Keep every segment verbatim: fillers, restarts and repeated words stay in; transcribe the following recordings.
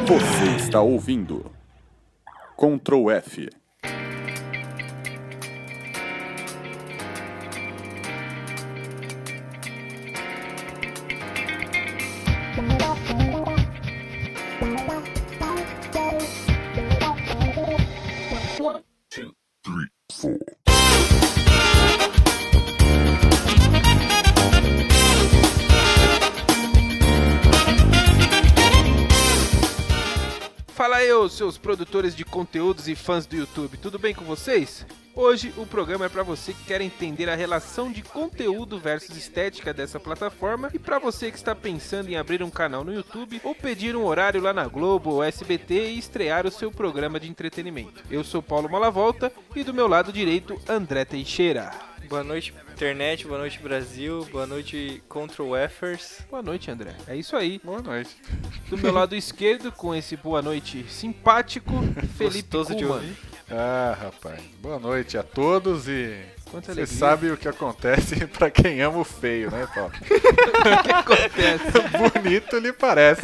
Você está ouvindo Control F. One, two, three, four. Fala aí, ô, seus produtores de conteúdos e fãs do YouTube, tudo bem com vocês? Hoje o programa é para você que quer entender a relação de conteúdo versus estética dessa plataforma e para você que está pensando em abrir um canal no YouTube ou pedir um horário lá na Globo ou S B T e estrear o seu programa de entretenimento. Eu sou Paulo Malavolta e do meu lado direito, André Teixeira. Boa noite, internet, boa noite, Brasil, boa noite, Control Fers. Boa noite, André. É isso aí. Boa noite. Do meu lado esquerdo, com esse boa noite simpático, Felipe Gostoso de Kuhlmann. ouvir. Ah, rapaz. Boa noite a todos e Quanta você alegria. sabe o que acontece pra quem ama o feio, né, Paulo? O que acontece? Bonito lhe parece.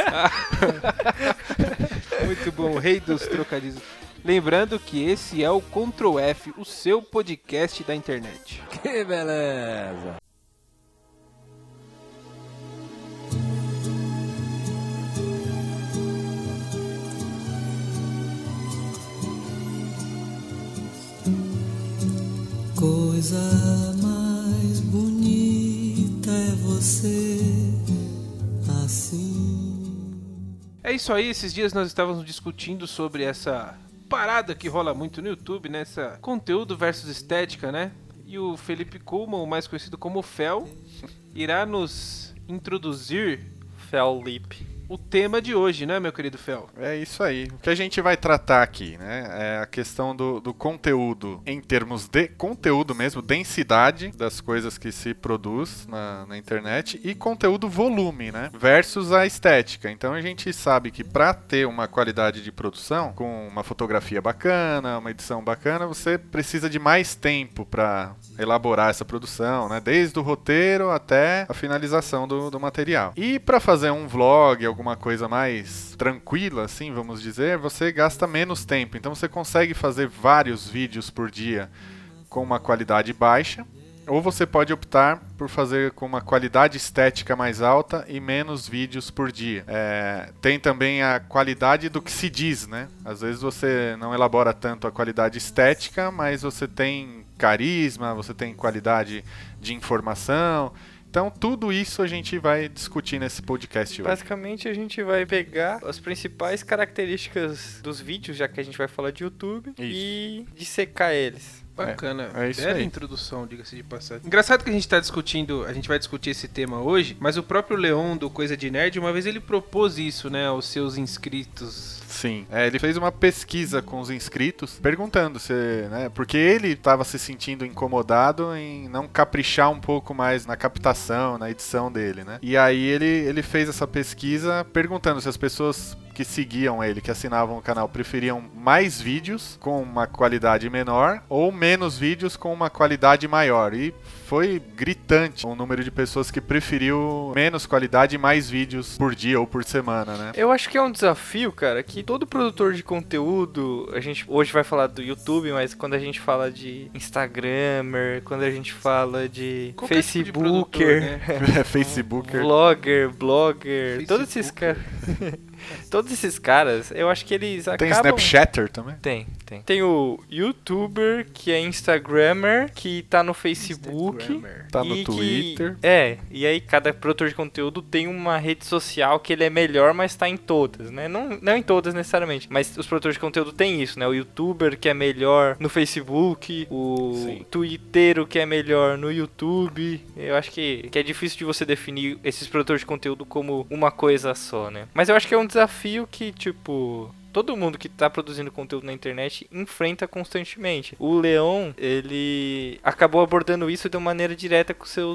Muito bom, o rei dos trocadilhos. Lembrando que esse é o Control F, o seu podcast da internet. Que beleza! Coisa mais bonita é você assim. É isso aí, esses dias nós estávamos discutindo sobre essa parada que rola muito no YouTube, né? Essa conteúdo versus estética, né? E o Felipe Kuhlmann, mais conhecido como Fel, irá nos introduzir Fel Lip. o tema de hoje, né, meu querido Fel? É isso aí. O que a gente vai tratar aqui, né, é a questão do, do conteúdo em termos de conteúdo mesmo, densidade das coisas que se produz na, na internet e conteúdo volume, né, versus a estética. Então a gente sabe que para ter uma qualidade de produção, com uma fotografia bacana, uma edição bacana, você precisa de mais tempo para elaborar essa produção, né, desde o roteiro até a finalização do, do material. E para fazer um vlog, alguma coisa mais tranquila, assim, vamos dizer, você gasta menos tempo. Então você consegue fazer vários vídeos por dia com uma qualidade baixa, ou você pode optar por fazer com uma qualidade estética mais alta e menos vídeos por dia. É, tem também a qualidade do que se diz, né? Às vezes você não elabora tanto a qualidade estética, mas você tem carisma, você tem qualidade de informação. Então, tudo isso a gente vai discutir nesse podcast hoje. Basicamente, a gente vai pegar as principais características dos vídeos, já que a gente vai falar de YouTube, Isso. e dissecar eles. Bacana, É, é isso bela aí. introdução, diga-se de passagem. Engraçado que a gente tá discutindo, a gente vai discutir esse tema hoje, mas o próprio Leon do Coisa de Nerd, uma vez ele propôs isso, né, aos seus inscritos. Sim, é, ele fez uma pesquisa com os inscritos, perguntando se, né, porque ele estava se sentindo incomodado em não caprichar um pouco mais na captação, na edição dele, né? E aí ele, ele fez essa pesquisa perguntando se as pessoas que seguiam ele, que assinavam o canal, preferiam mais vídeos com uma qualidade menor ou menos vídeos com uma qualidade maior. E foi gritante o número de pessoas que preferiu menos qualidade e mais vídeos por dia ou por semana, né? Eu acho que é um desafio, cara, que todo produtor de conteúdo, a gente hoje vai falar do YouTube, mas quando a gente fala de Instagrammer, quando a gente fala de Qualquer tipo de Facebooker, produtor, né? Facebooker. vlogger, blogger, todos esses Facebooker. caras... Todos esses caras, eu acho que eles Tem acabam... Snapchatter também? Tem, tem. Tem o YouTuber, que é Instagrammer, que tá no Facebook. Instagrammer. Tá no e que- Twitter. É, e aí cada produtor de conteúdo tem uma rede social que ele é melhor, mas tá em todas, né? Não, não em todas necessariamente, mas os produtores de conteúdo tem isso, né? O YouTuber que é melhor no Facebook, o Sim. Twittero que é melhor no YouTube. Eu acho que, que é difícil de você definir esses produtores de conteúdo como uma coisa só, né? Mas eu acho que é um desafio que, tipo... todo mundo que tá produzindo conteúdo na internet enfrenta constantemente. O Leon, ele acabou abordando isso de uma maneira direta com seus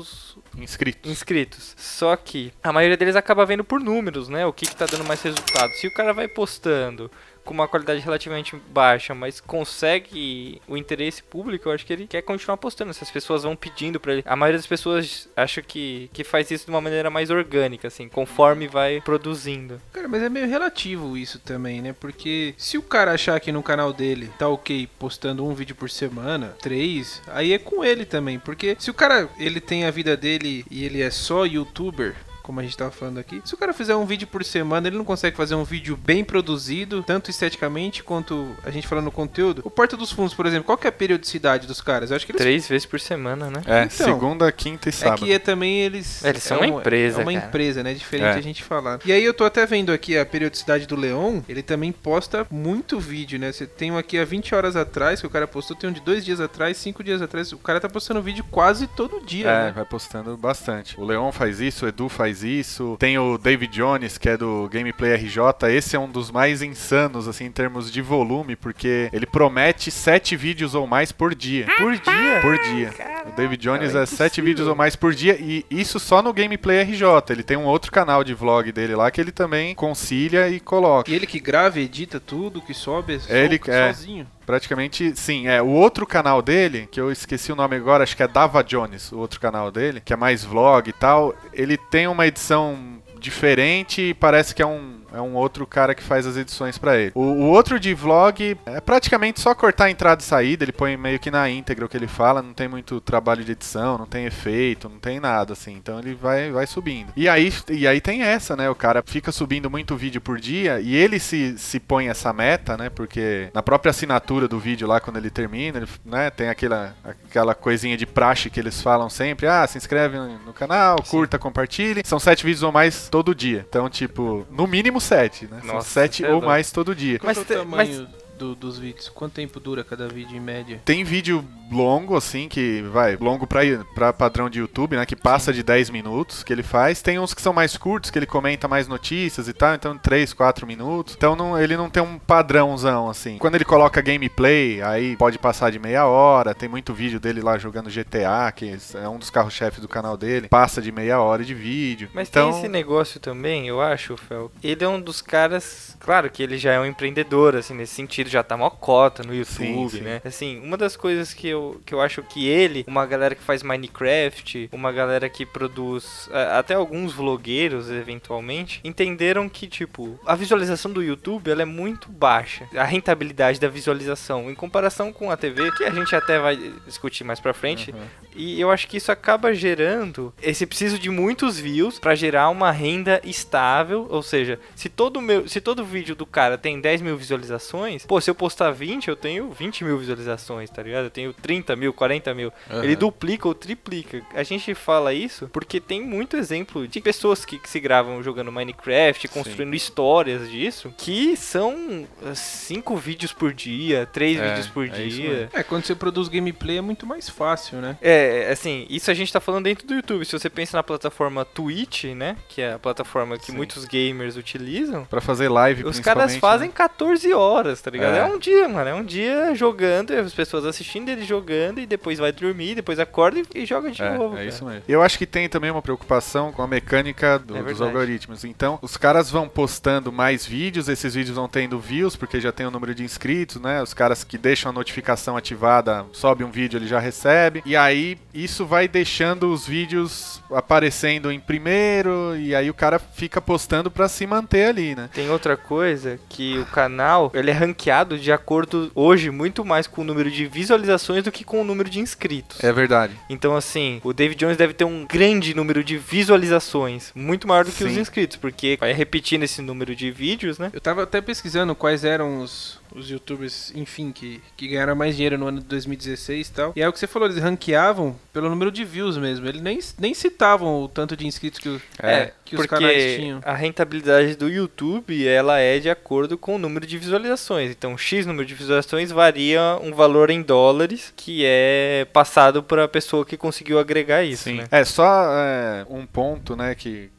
Inscritos. inscritos. Só que a maioria deles acaba vendo por números, né? O que, que tá dando mais resultado. Se o cara vai postando com uma qualidade relativamente baixa, mas consegue o interesse público, eu acho que ele quer continuar postando. Essas pessoas vão pedindo pra ele. A maioria das pessoas acha que, que faz isso de uma maneira mais orgânica, assim, conforme vai produzindo. Cara, mas é meio relativo isso também, né? Porque se o cara achar que no canal dele tá ok postando um vídeo por semana, três, aí é com ele também. Porque se o cara, ele tem a vida dele e ele é só youtuber, como a gente tava falando aqui, se o cara fizer um vídeo por semana, ele não consegue fazer um vídeo bem produzido, tanto esteticamente quanto a gente falando no conteúdo. O Porta dos Fundos, por exemplo, qual que é a periodicidade dos caras? Eu acho que eles... Três vezes por semana, né? É, Então, segunda, quinta e É sábado. que é também eles... Eles são é uma um- empresa, É uma cara. empresa, né? Diferente É. a gente falar. E aí eu tô até vendo aqui a periodicidade do Leon, ele também posta muito vídeo, né? Você tem um aqui há vinte horas atrás, que o cara postou, tem um de dois dias atrás, cinco dias atrás. O cara tá postando vídeo quase todo dia, É, né? vai postando bastante. O Leon faz isso, o Edu faz isso. Tem o David Jones, que é do Gameplay R J. Esse é um dos mais insanos, assim, em termos de volume, porque ele promete sete vídeos ou mais por dia. Por dia? Por dia. O David Jones cara, é é sete impossível. vídeos ou mais por dia, e isso só no Gameplay R J. Ele tem um outro canal de vlog dele lá que ele também concilia e coloca. E ele que grava, edita tudo, que sobe, Ele- solta é. sozinho. Praticamente, sim. É, o outro canal dele, que eu esqueci o nome agora, acho que é Dava Jones, o outro canal dele, que é mais vlog e tal, ele tem uma edição diferente e parece que é um, é um outro cara que faz as edições pra ele. O, o outro de vlog é praticamente só cortar a entrada e saída, ele põe meio que na íntegra o que ele fala, não tem muito trabalho de edição, não tem efeito, não tem nada, assim, então ele vai, vai subindo. E aí, e aí tem essa, né, o cara fica subindo muito vídeo por dia e ele se, se põe essa meta, né, porque na própria assinatura do vídeo lá, quando ele termina, ele, né, tem aquela, aquela coisinha de praxe que eles falam sempre, ah, se inscreve no canal, curta, compartilhe, são sete vídeos ou mais todo dia. Então, tipo, no mínimo sete, né? São Nossa, sete cê é ou louco. mais todo dia. Qual Mas é o te- tamanho do- dos vídeos? Quanto tempo dura cada vídeo em média? Tem vídeo longo, assim, que vai, longo pra, pra padrão de YouTube, né? Que passa de dez minutos que ele faz. Tem uns que são mais curtos, que ele comenta mais notícias e tal, então três, quatro minutos. Então não, ele não tem um padrãozão, assim. Quando ele coloca gameplay, aí pode passar de meia hora. Tem muito vídeo dele lá jogando G T A, que é um dos carros-chefes do canal dele. Passa de meia hora de vídeo. Mas então, tem esse negócio também, eu acho, Fel. Ele é um dos caras, claro que ele já é um empreendedor, assim, nesse sentido, já tá mó cota no YouTube, Sim, sim. né? Assim, uma das coisas que eu, que eu acho que ele, uma galera que faz Minecraft, uma galera que produz, a- até alguns vlogueiros, eventualmente, entenderam que, tipo, a visualização do YouTube, ela é muito baixa. A rentabilidade da visualização, em comparação com a T V, que a gente até vai discutir mais pra frente, e eu acho que isso acaba gerando esse preciso de muitos views pra gerar uma renda estável, ou seja, se todo meu, se todo vídeo do cara tem dez mil visualizações, pô, se eu postar vinte, eu tenho vinte mil visualizações, tá ligado? Eu tenho trinta mil, quarenta mil. Uhum. Ele duplica ou triplica. A gente fala isso porque tem muito exemplo de pessoas que, que se gravam jogando Minecraft, construindo histórias disso, que são uh, cinco vídeos por dia, três É, vídeos por é isso dia. mesmo. É, quando você produz gameplay é muito mais fácil, né? É, assim, isso a gente tá falando dentro do YouTube. Se você pensa na plataforma Twitch, né, que é a plataforma que Sim. muitos gamers utilizam, pra fazer live, os caras principalmente, fazem né? quatorze horas, tá ligado? É. É. um dia, mano, é um dia jogando, as pessoas assistindo ele jogando, e depois vai dormir, depois acorda e, e joga de É, novo. é cara. isso mesmo. Eu acho que tem também uma preocupação com a mecânica do- É dos verdade. algoritmos. Então, os caras vão postando mais vídeos, esses vídeos vão tendo views, porque já tem o número de inscritos, né? Os caras que deixam a notificação ativada, sobe um vídeo, ele já recebe. E aí, isso vai deixando os vídeos aparecendo em primeiro, e aí o cara fica postando pra se manter ali, né? Tem outra coisa, que o canal, ele é ranqueado de acordo, hoje, muito mais com o número de visualizações do que com o número de inscritos. É verdade. Então, assim, o David Jones deve ter um grande número de visualizações, muito maior do que os Sim. inscritos, porque vai repetindo esse número de vídeos, né? Eu tava até pesquisando quais eram os, os youtubers, enfim, que, que ganharam mais dinheiro no ano de dois mil e dezesseis e tal. E é o que você falou, eles ranqueavam pelo número de views mesmo. Eles nem, nem citavam o tanto de inscritos que, o- É, que os canais tinham. a rentabilidade do YouTube, ela é de acordo com o número de visualizações. Então, X número de visualizações varia um valor em dólares, que é passado para a pessoa que conseguiu agregar isso, Sim. né? É, só é, um ponto, né, que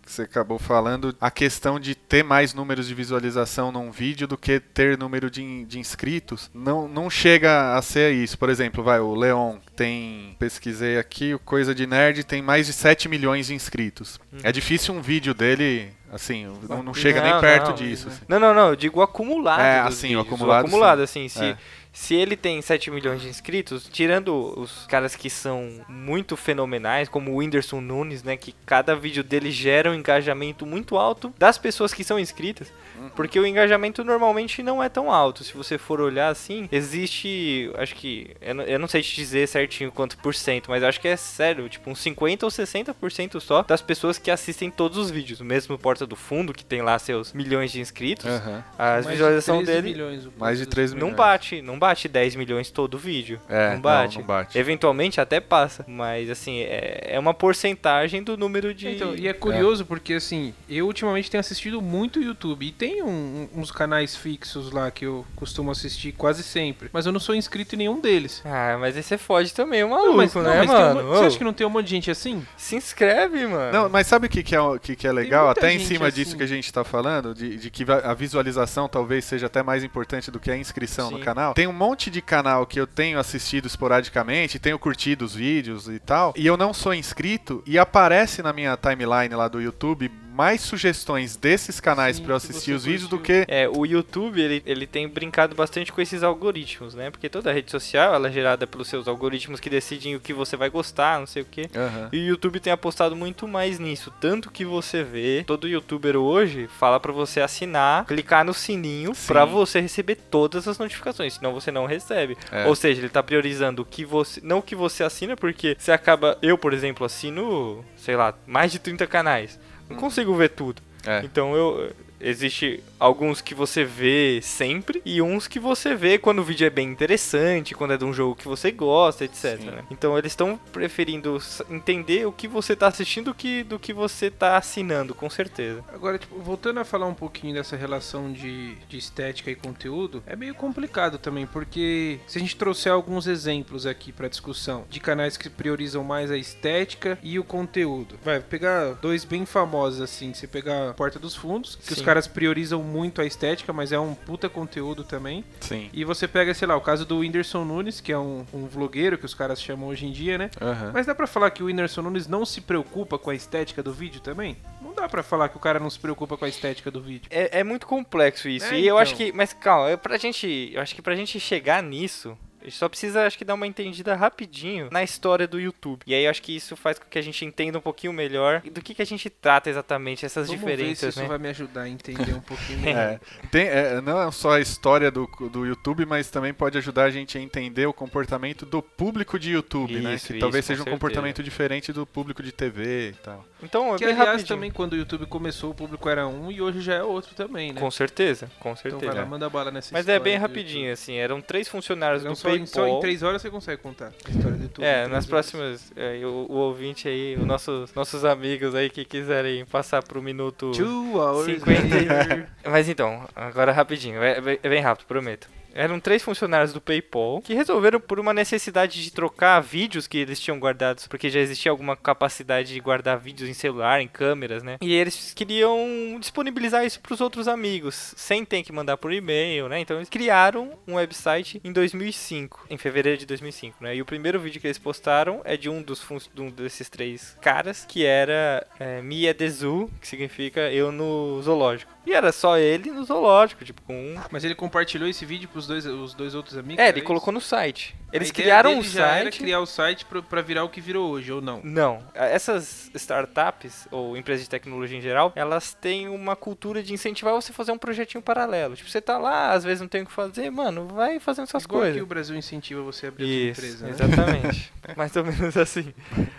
que você acabou falando, a questão de ter mais números de visualização num vídeo do que ter número de, in- de inscritos, não, não chega a ser isso. Por exemplo, vai, o Leon tem, pesquisei aqui, o Coisa de Nerd tem mais de sete milhões de inscritos. Uhum. É difícil um vídeo dele, assim, não, não chega nem Não, perto não, disso. Assim. Não, não, não, eu digo o acumulado É, dos assim, o vídeos. acumulado, acumulado, sim. assim, se, É. se ele tem sete milhões de inscritos, tirando os caras que são muito fenomenais, como o Whindersson Nunes, né, que cada vídeo dele gera um engajamento muito alto das pessoas que são inscritas, porque o engajamento normalmente não é tão alto. Se você for olhar assim, existe, acho que, eu não, eu não sei te dizer certinho quanto por cento, mas acho que é sério, tipo uns cinquenta ou sessenta por cento só das pessoas que assistem todos os vídeos. Mesmo Porta do Fundo, que tem lá seus milhões de inscritos, Aham. a visualização Mais de treze dele milhões, o Mais de Porta treze dos não milhões. bate, não bate dez milhões todo vídeo. É, não bate. não, não bate. Eventualmente até passa, mas assim, é, é uma porcentagem do número de... Então, e é curioso porque, assim, eu ultimamente tenho assistido muito YouTube e tem um- uns canais fixos lá que eu costumo assistir quase sempre, mas eu não sou inscrito em nenhum deles. Ah, mas aí você foge também, é um maluco, mas, não, né, mas tem mano? uma- você Ô, acha que não tem um monte de gente assim? Se inscreve, mano. Não, mas sabe o que, que, é, o que, que é legal? muita Até em gente cima assim. disso que a gente tá falando, de, de que va- a visualização talvez seja até mais importante do que a inscrição no Sim. canal. Tem um monte de canal que eu tenho assistido esporadicamente, tenho curtido os vídeos e tal, e eu não sou inscrito, e aparece na minha timeline lá do YouTube mais sugestões desses canais Sim, pra eu que assistir você os vídeos do curtiu. que... É, o YouTube, ele, ele tem brincado bastante com esses algoritmos, né? Porque toda rede social, ela é gerada pelos seus algoritmos que decidem o que você vai gostar, não sei o quê. Aham. E o YouTube tem apostado muito mais nisso. Tanto que você vê, todo youtuber hoje fala pra você assinar, clicar no sininho Sim. pra você receber todas as notificações, senão você não recebe. É. Ou seja, ele tá priorizando o que você, não o que você assina, porque você acaba, eu, por exemplo, assino, sei lá, mais de trinta canais. Não consigo ver tudo. É. Então eu existe alguns que você vê sempre e uns que você vê quando o vídeo é bem interessante, quando é de um jogo que você gosta, etc, Sim. né? Então eles estão preferindo s- entender o que você tá assistindo que, do que você tá assinando, com certeza. Agora, tipo, voltando a falar um pouquinho dessa relação de, de estética e conteúdo, é meio complicado também, porque se a gente trouxer alguns exemplos aqui pra discussão de canais que priorizam mais a estética e o conteúdo. Vai, vou pegar dois bem famosos assim, você pegar Porta dos Fundos, que os Sim. caras priorizam muito a estética, mas é um puta conteúdo também. Sim. E você pega, sei lá, o caso do Whindersson Nunes, que é um, um vlogueiro que os caras chamam hoje em dia, né? Aham. Mas dá pra falar que o Whindersson Nunes não se preocupa com a estética do vídeo também? Não dá pra falar que o cara não se preocupa com a estética do vídeo. É, é muito complexo isso. É, e eu então. acho que, mas calma, eu- pra gente, eu acho que pra gente chegar nisso, a gente só precisa, acho que, dar uma entendida rapidinho na história do YouTube. E aí eu acho que isso faz com que a gente entenda um pouquinho melhor do que, que a gente trata exatamente essas Vamos ver se diferenças, isso né? vai me ajudar a entender um pouquinho melhor. É, tem, é, não é só a história do, do YouTube, mas também pode ajudar a gente a entender o comportamento do público de YouTube, né? Isso, Que isso, talvez com seja um certeza. comportamento diferente do público de T V e tal. Então, é Que bem aliás rapidinho. também quando o YouTube começou o público era um e hoje já é outro também, né? Com certeza, com Então certeza. vai lá, manda bala nessa Mas história é bem do rapidinho, YouTube. assim, eram três funcionários Não, do só, em, só em PayPal. três horas você consegue contar a história do YouTube. em É, três nas horas. próximas, é, o, o ouvinte aí, os nossos, nossos amigos aí que quiserem passar pro minuto Two hours cinquenta. later. Mas então, agora rapidinho, é, é bem rápido, prometo. Eram três funcionários do PayPal que resolveram por uma necessidade de trocar vídeos que eles tinham guardados, porque já existia alguma capacidade de guardar vídeos em celular, em câmeras, né? E eles queriam disponibilizar isso para os outros amigos, sem ter que mandar por e-mail, né? Então eles criaram um website em dois mil e cinco, em fevereiro de dois mil e cinco, né? E o primeiro vídeo que eles postaram é de um dos fun- de um desses três caras, que era é, Me at the Zoo, que significa eu no zoológico. E era só ele no zoológico, tipo, com um... Mas ele compartilhou esse vídeo pros dois, os dois outros amigos? É, era ele isso? colocou no site. Eles A ideia criaram dele um já era site... criar o site pra, pra virar o que virou hoje, ou não? Não, essas startups, ou empresas de tecnologia em geral, elas têm uma cultura de incentivar você a fazer um projetinho paralelo. Tipo, você tá lá, às vezes não tem o que fazer, mano, vai fazendo essas Igual coisas. que o Brasil incentiva você a abrir Isso, a sua empresa, né? exatamente. Mais ou menos assim.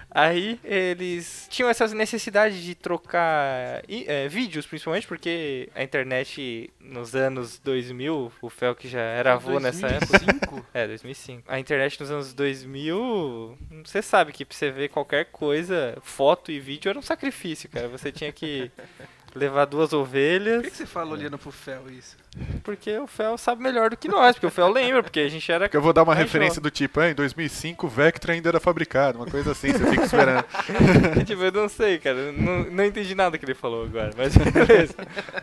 Aí eles tinham essas necessidades de trocar i- é, vídeos, principalmente porque a internet nos anos dois mil, o Fel que já era avô nessa época. dois mil e cinco? É, dois mil e cinco. A internet nos anos dois mil, você sabe que pra você ver qualquer coisa, foto e vídeo era um sacrifício, cara. Você tinha que levar duas ovelhas. Por que, que você fala olhando pro Fel isso? Porque o Fel sabe melhor do que nós, porque o Fel lembra, porque a gente era... Porque eu vou dar uma mais referência jovem. do tipo, ah, em dois mil e cinco o Vectra ainda era fabricado, uma coisa assim, você fica esperando. Tipo, eu não sei, cara, eu não, não entendi nada que ele falou agora, mas beleza.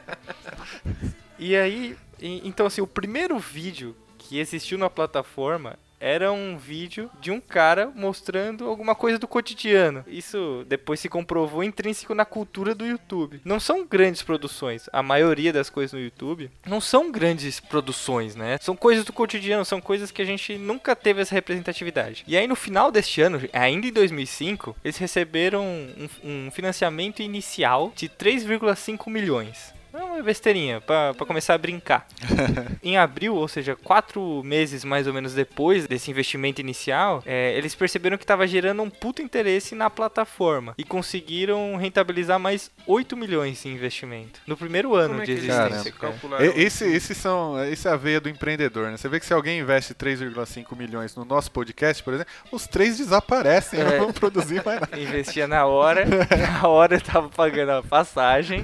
E aí, e- então assim, o primeiro vídeo que existiu na plataforma era um vídeo de um cara mostrando alguma coisa do cotidiano. Isso depois se comprovou intrínseco na cultura do YouTube. Não são grandes produções. A maioria das coisas no YouTube não são grandes produções, né? São coisas do cotidiano, são coisas que a gente nunca teve essa representatividade. E aí no final deste ano, ainda em dois mil e cinco, eles receberam um, um financiamento inicial de três vírgula cinco milhões. É uma besteirinha, pra, pra começar a brincar. Em abril, ou seja, quatro meses mais ou menos depois desse investimento inicial, é, eles perceberam que estava gerando um puto interesse na plataforma e conseguiram rentabilizar mais oito milhões em investimento no primeiro ano Como é de que eles existência. se cara. calcularam? E- Esse, esses são, esse é a veia do empreendedor, né? Você vê que se alguém investe três vírgula cinco milhões no nosso podcast, por exemplo, os três desaparecem, É. não vão produzir mais nada. Investia na hora, na hora eu tava pagando a passagem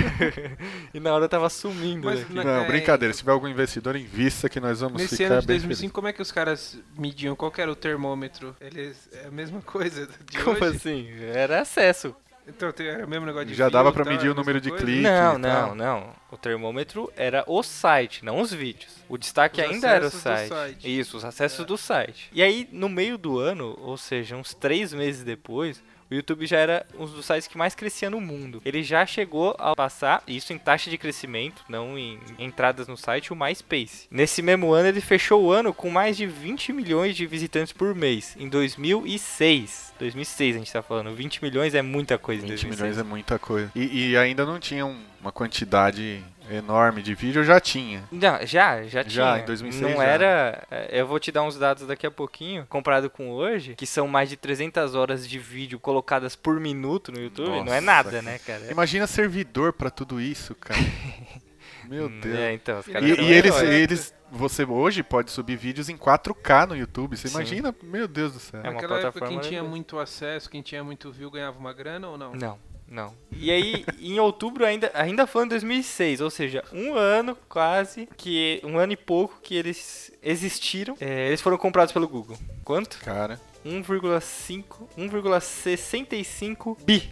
e na hora eu tava sumindo Mas daqui. na- Não, é, brincadeira. Se tiver algum investidor, invista que nós vamos Nesse ficar ano de bem dois mil e cinco, felizes. como é que os caras mediam? Qual que era o termômetro? Eles é a mesma coisa de Como hoje? assim? Era acesso. Então tem- era o mesmo negócio de Já view dava e pra tal, medir era o a número mesma de coisa? cliques. Não, e não, tal. não. O termômetro era o site, não os vídeos. O destaque Os ainda era o acessos do site. site. Isso, os acessos É. do site. E aí, no meio do ano, ou seja, uns três meses depois, o YouTube já era um dos sites que mais crescia no mundo. Ele já chegou a passar, isso em taxa de crescimento, não em entradas no site, o MySpace. Nesse mesmo ano, ele fechou o ano com mais de vinte milhões de visitantes por mês, em dois mil e seis. dois mil e seis a gente tá falando, vinte milhões é muita coisa em vinte dois mil e seis. milhões é muita coisa. E, e ainda não tinha um- uma quantidade enorme de vídeo, já tinha. Não, já, já tinha. Já, em dois mil e seis Não já. era... é, Eu vou te dar uns dados daqui a pouquinho, comparado com hoje, que são mais de trezentas horas de vídeo colocadas por minuto no YouTube. Não é Nossa, nada, cara. né, cara? Imagina servidor pra tudo isso, cara. Meu Hum, Deus. É, então, os E- caras E, são e eles, heróis. eles, você hoje pode subir vídeos em quatro K no YouTube. Você Sim. imagina? Meu Deus do céu. É uma Naquela época, plataforma quem tinha legal. muito acesso, quem tinha muito view, ganhava uma grana ou não? Não, não. E aí, em outubro, ainda, ainda foi em dois mil e seis, ou seja, um ano quase, que um ano e pouco que eles existiram. É, eles foram comprados pelo Google. Quanto? Cara. um vírgula cinco, um vírgula sessenta e cinco bi.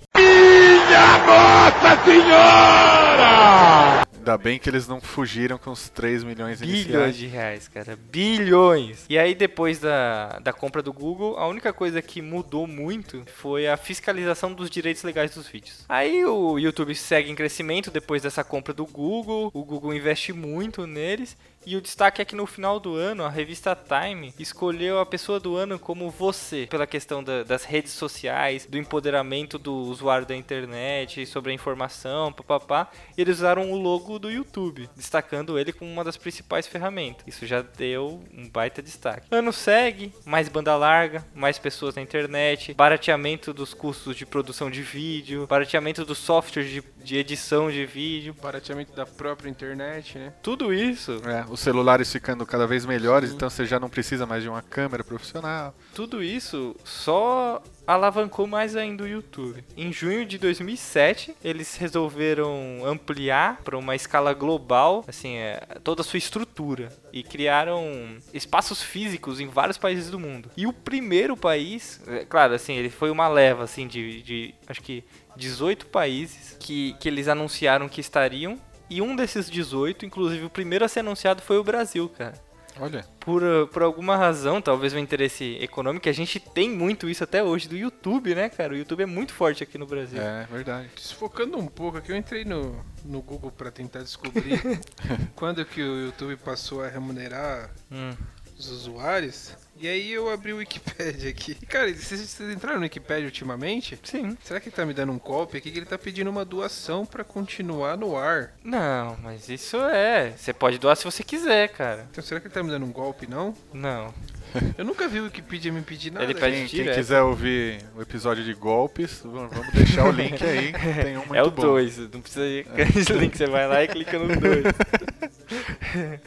Ainda bem que eles não fugiram com os três milhões Bilhões iniciais. de reais, cara. Bilhões. E aí, depois da, da compra do Google, a única coisa que mudou muito foi a fiscalização dos direitos legais dos vídeos. Aí o YouTube segue em crescimento depois dessa compra do Google. O Google investe muito neles. E o destaque é que no final do ano, a revista Time escolheu a pessoa do ano como você, pela questão da- das redes sociais, do empoderamento do usuário da internet, sobre a informação, papapá. E eles usaram o logo do YouTube, destacando ele como uma das principais ferramentas. Isso já deu um baita destaque. Ano segue, mais banda larga, mais pessoas na internet, barateamento dos custos de produção de vídeo, barateamento dos softwares de, de edição de vídeo. Barateamento da própria internet, né? Tudo isso É, os celulares ficando cada vez melhores, então você já não precisa mais de uma câmera profissional. Tudo isso só alavancou mais ainda o YouTube. Em junho de dois mil e sete, eles resolveram ampliar para uma escala global, assim, é, toda a sua estrutura e criaram espaços físicos em vários países do mundo. E o primeiro país, é, claro, assim, ele foi uma leva assim de, de acho que dezoito países que, que eles anunciaram que estariam. E um desses dezoito, inclusive o primeiro a ser anunciado foi o Brasil, cara. Olha. Por, uh, por alguma razão, talvez um interesse econômico, a gente tem muito isso até hoje do YouTube, né, cara? O YouTube é muito forte aqui no Brasil. É, verdade. Desfocando um pouco aqui, eu entrei no, no Google pra tentar descobrir quando que o YouTube passou a remunerar Hum. os usuários. E aí eu abri o Wikipedia aqui. E cara, vocês, vocês entraram no Wikipedia ultimamente? Sim. Será que ele tá me dando um golpe aqui que ele tá pedindo uma doação pra continuar no ar? Não, mas isso é. Você pode doar se você quiser, cara. Então será que ele tá me dando um golpe, não? Não. Eu nunca vi o Wikipedia me pedir nada. Ele pede Quem, quem direto. quiser ouvir o episódio de golpes, vamos vamos deixar o link aí. Tem um muito É o bom. dois, não precisa ir com esse link, você vai lá e clica no dois.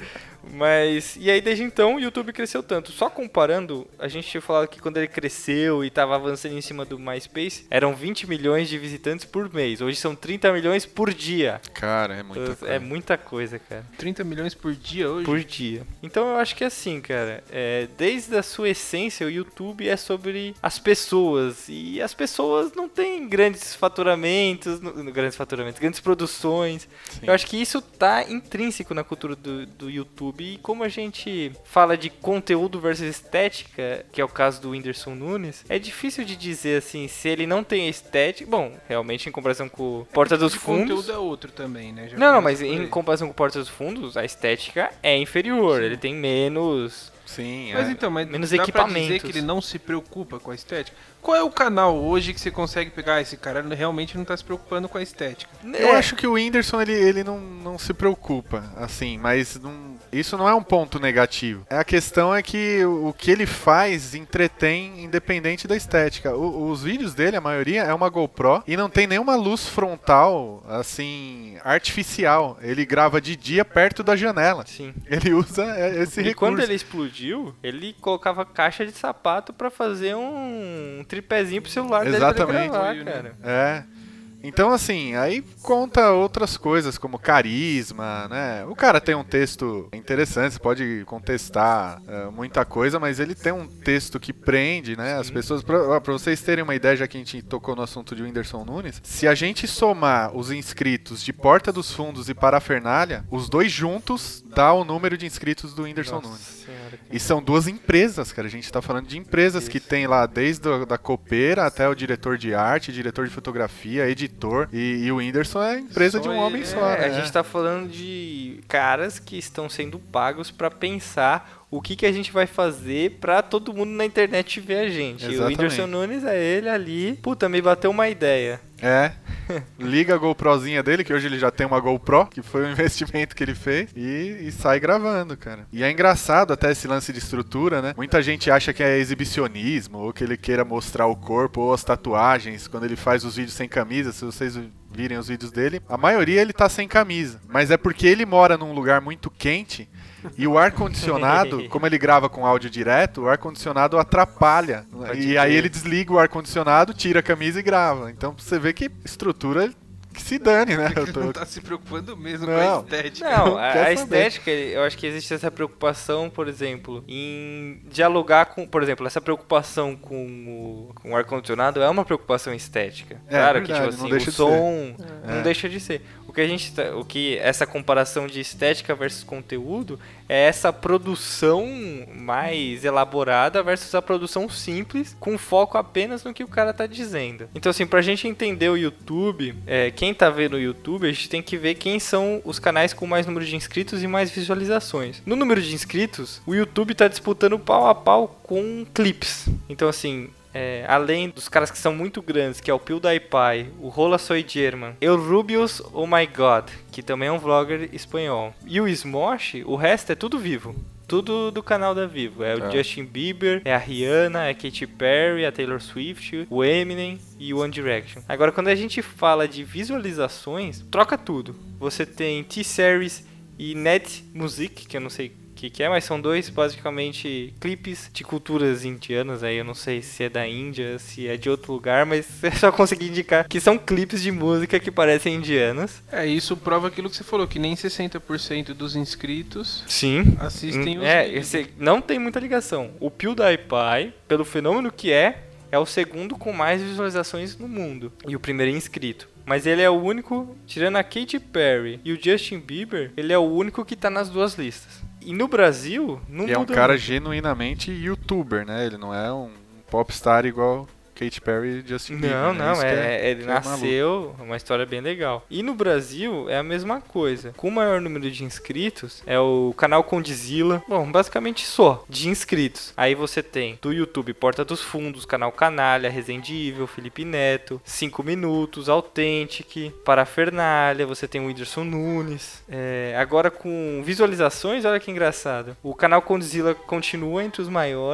Mas, e aí desde então o YouTube cresceu tanto. Só comparando, a gente tinha falado que quando ele cresceu e tava avançando em cima do MySpace, eram vinte milhões de visitantes por mês. Hoje são trinta milhões por dia. Cara, é muita Então, coisa. é muita coisa, cara. trinta milhões por dia hoje? Por dia. Então eu acho que é assim, cara. É, desde a sua essência, o YouTube é sobre as pessoas. E as pessoas não têm grandes faturamentos, não, grandes faturamentos, grandes produções. Sim. Eu acho que isso tá intrínseco na cultura do, do YouTube. E como a gente fala de conteúdo versus estética, que é o caso do Whindersson Nunes, é difícil de dizer assim, se ele não tem estética. Bom, realmente em comparação com o Porta dos O Fundos. conteúdo é outro também, né? Já Não, não, começa mas por em aí. comparação com o Porta dos Fundos, a estética é inferior. Ele tem menos. Sim, Mas é. então, mas Menos dá pra dizer equipamentos. que ele não se preocupa com a estética? Qual é o canal hoje que você consegue pegar? Esse cara realmente não tá se preocupando com a estética. Eu É, acho que o Whindersson, ele, ele não, não se preocupa, assim, mas não- isso não é um ponto negativo. A questão é que o, o que ele faz entretém independente da estética. O- os vídeos dele, a maioria, é uma GoPro e não tem nenhuma luz frontal, assim, artificial. Ele grava de dia perto da janela. Sim. Ele usa é, esse E recurso. quando ele explodiu, ele colocava caixa de sapato pra fazer um tripézinho pro celular dele pra ele Exatamente. gravar, Apoio, né? cara. É. Então, assim, aí conta outras coisas, como carisma, né? O cara tem um texto interessante, você pode contestar é, muita coisa, mas ele tem um texto que prende, né? As pessoas, pra, pra vocês terem uma ideia, já que a gente tocou no assunto de Whindersson Nunes, se a gente somar os inscritos de Porta dos Fundos e Parafernália, os dois juntos dá o número de inscritos do Whindersson Nossa Nunes. senhora, cara. E são duas empresas, cara. A gente tá falando de empresas que tem lá desde a, da copeira até o diretor de arte, diretor de fotografia, editor. E, e o Whindersson é a empresa Só de um homem ele, só, É, né? a gente tá falando de caras que estão sendo pagos pra pensar o que, que a gente vai fazer pra todo mundo na internet ver a gente. E o Exatamente. Whindersson Nunes é ele ali. Puta, me bateu uma ideia. É. Liga a GoProzinha dele, que hoje ele já tem uma GoPro, que foi o investimento que ele fez, e, e sai gravando, cara. E é engraçado até esse lance de estrutura, né? Muita gente acha que é exibicionismo, ou que ele queira mostrar o corpo, ou as tatuagens, quando ele faz os vídeos sem camisa, se vocês virem os vídeos dele, a maioria ele tá sem camisa. Mas é porque ele mora num lugar muito quente, e o ar-condicionado, como ele grava com áudio direto, o ar-condicionado atrapalha. Pode E aí crer. ele desliga o ar-condicionado, tira a camisa e grava. Então você vê que estrutura que se dane, né? Eu Ele tô- não tá se preocupando mesmo com Não. a estética. Não, Não a, quer a saber. estética, eu acho que existe essa preocupação, por exemplo, em dialogar com, por exemplo, essa preocupação com o, com o ar-condicionado é uma preocupação estética. É, claro verdade, que, tipo não assim, deixa o de som não É. deixa de ser. O que a gente tá, o que essa comparação de estética versus conteúdo é essa produção mais elaborada versus a produção simples, com foco apenas no que o cara tá dizendo. Então, assim, pra gente entender o YouTube, é, quem tá vendo o YouTube, a gente tem que ver quem são os canais com mais número de inscritos e mais visualizações. No número de inscritos, o YouTube tá disputando pau a pau com clips. Então, assim, é, além dos caras que são muito grandes, que é o PewDiePie, o Rola Soy German, El Rubius Oh My God, que também é um vlogger espanhol, e o Smosh, o resto é tudo vivo. Tudo do canal da Vivo. É o É. Justin Bieber, é a Rihanna, é a Katy Perry, a Taylor Swift, o Eminem e o One Direction. Agora, quando a gente fala de visualizações, troca tudo. Você tem T-Series e Net Music, que eu não sei o que, que é, mas são dois, basicamente, clipes de culturas indianas. Aí eu não sei se é da Índia, se é de outro lugar, mas eu só consegui indicar que são clipes de música que parecem indianas. É, isso prova aquilo que você falou, que nem sessenta por cento dos inscritos Sim. assistem os É, vídeos. esse não tem muita ligação. O PewDiePie, pelo fenômeno que é, é o segundo com mais visualizações no mundo. E o primeiro inscrito. Mas ele é o único, tirando a Katy Perry e o Justin Bieber, ele é o único que tá nas duas listas. E no Brasil, não E é um muda cara muito. genuinamente youtuber, né? Ele não é um popstar igual Katy Perry e Justin Bieber. Não, né? não, Isso que é, ele que é maluco. nasceu, é uma história bem legal. E no Brasil é a mesma coisa. Com o maior número de inscritos é o canal Condzilla. Bom, basicamente só de inscritos. Aí você tem do YouTube Porta dos Fundos, canal Canalha, Resident Evil, Felipe Neto, cinco minutos, Authentic, Parafernália, você tem o Whindersson Nunes. É, agora com visualizações, olha que engraçado. O canal Condzilla continua entre os maiores.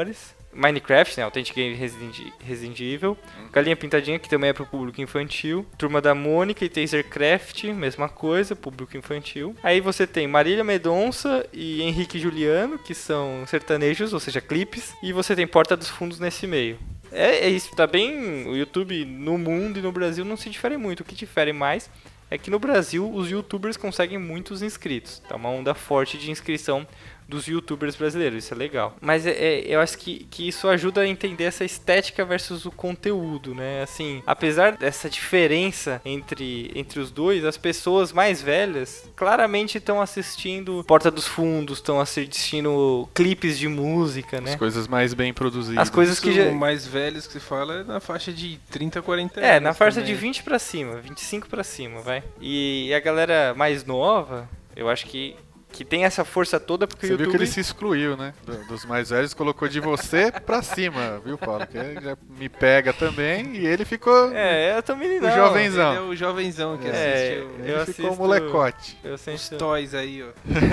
Minecraft, né? Authentic Game Resident, Resident Evil. Galinha Pintadinha, que também é pro público infantil. Turma da Mônica e Tasercraft, mesma coisa, público infantil. Aí você tem Marília Mendonça e Henrique Juliano, que são sertanejos, ou seja, clipes. E você tem Porta dos Fundos nesse meio. É, é isso, tá bem... O YouTube no mundo e no Brasil não se difere muito. O que difere mais é que no Brasil os youtubers conseguem muitos inscritos. Tá uma onda forte de inscrição dos youtubers brasileiros, isso é legal. Mas é, é, eu acho que, que isso ajuda a entender essa estética versus o conteúdo, né? Assim, apesar dessa diferença entre, entre os dois, as pessoas mais velhas claramente estão assistindo Porta dos Fundos, estão assistindo clipes de música, né? As coisas mais bem produzidas. As coisas que já... mais velhos que se fala é na faixa de trinta, quarenta anos. É, na faixa também. de vinte pra cima, vinte e cinco pra cima, vai. E a galera mais nova, eu acho que que tem essa força toda porque Você o YouTube... viu que ele se excluiu, né? Do, dos mais velhos, colocou de você pra cima, viu, Paulo? Que já me pega também e ele ficou É, eu também o não. jovenzão. Ele é o jovenzão que É, assiste. Ele eu ficou assisto- molecote. Eu Os sinto... toys aí, ó.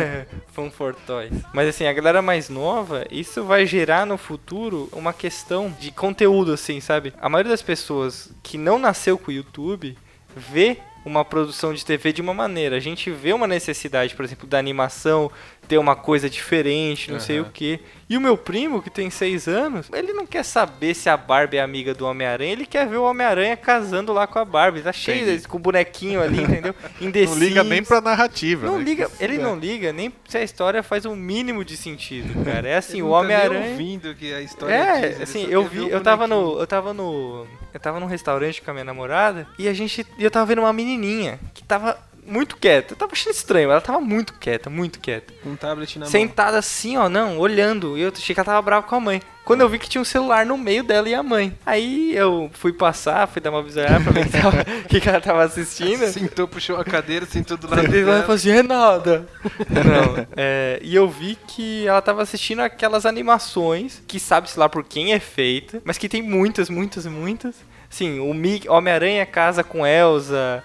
Fun for Toys. Mas assim, a galera mais nova, isso vai gerar no futuro uma questão de conteúdo, assim, sabe? A maioria das pessoas que não nasceu com o YouTube vê uma produção de T V de uma maneira. A gente vê uma necessidade, por exemplo, da animação ter uma coisa diferente, não sei o quê. E o meu primo, que tem seis anos, ele não quer saber se a Barbie é amiga do Homem-Aranha, ele quer ver o Homem-Aranha casando lá com a Barbie. Tá cheio Entendi. deles, com o bonequinho ali, entendeu? Em The Não liga Sims. nem pra narrativa. Não né? liga, Que- ele é. não liga nem se a história faz um mínimo de sentido, cara. É assim, Ele o não tá nem Homem-Aranha... ouvindo que a história É, diz, ele assim, só eu quer ver vi, o eu tava bonequinho. no, eu tava no, eu tava num restaurante com a minha namorada e a gente, e eu tava vendo uma menininha que tava muito quieta. Eu tava achando estranho, ela tava muito quieta, muito quieta. Com um tablet na mão. Sentada assim, ó, não, olhando. E eu achei que ela tava brava com a mãe. Quando eu vi que tinha um celular no meio dela e a mãe. Aí eu fui passar, fui dar uma visorada pra ver o que, tava- o que que ela tava assistindo. Sentou, puxou a cadeira, sentou do lado Sentei lá e dela. falei assim, Renata. Não, é, e eu vi que ela tava assistindo aquelas animações que sabe-se lá por quem é feita, mas que tem muitas, muitas, muitas. Assim, o Mickey, Homem-Aranha casa com Elsa,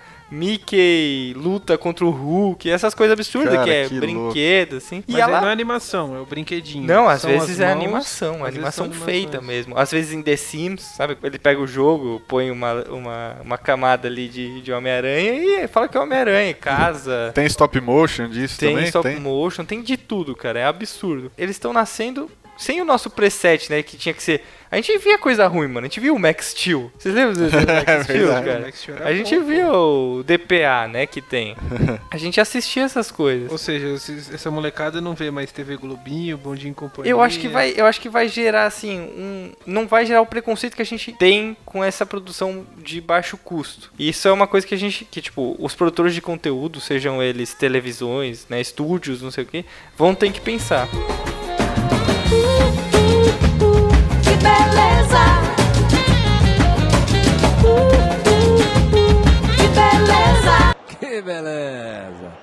Mickey luta contra o Hulk, essas coisas absurdas, Cara, que é que brinquedo, assim. Mas e aí ela... não é animação, é o brinquedinho. Não, às São vezes as é mãos, animação, às vezes animação são feita animações. mesmo. Às vezes em The Sims, sabe? Ele pega o jogo, põe uma, uma, uma camada ali de, de Homem-Aranha e fala que é Homem-Aranha, casa... Tem stop motion disso Tem também? stop Tem? motion, tem de tudo, cara. É absurdo. Eles estão nascendo sem o nosso preset, né? Que tinha que ser. A gente via coisa ruim, mano. A gente viu o Max Steel. Vocês lembram do Max Steel, verdade. cara? O Max Steel era A gente bom, viu o D P A, né? Que tem. A gente assistia essas coisas. Ou seja, esses- essa molecada não vê mais T V Globinho, Bondinho e Companhia. Eu acho que vai, eu acho que vai gerar assim, um, não vai gerar o preconceito que a gente tem com essa produção de baixo custo. E isso é uma coisa que a gente, que tipo, os produtores de conteúdo, sejam eles televisões, né, estúdios, não sei o que, vão ter que pensar. Que beleza! Uh, uh, uh, que beleza! Que beleza!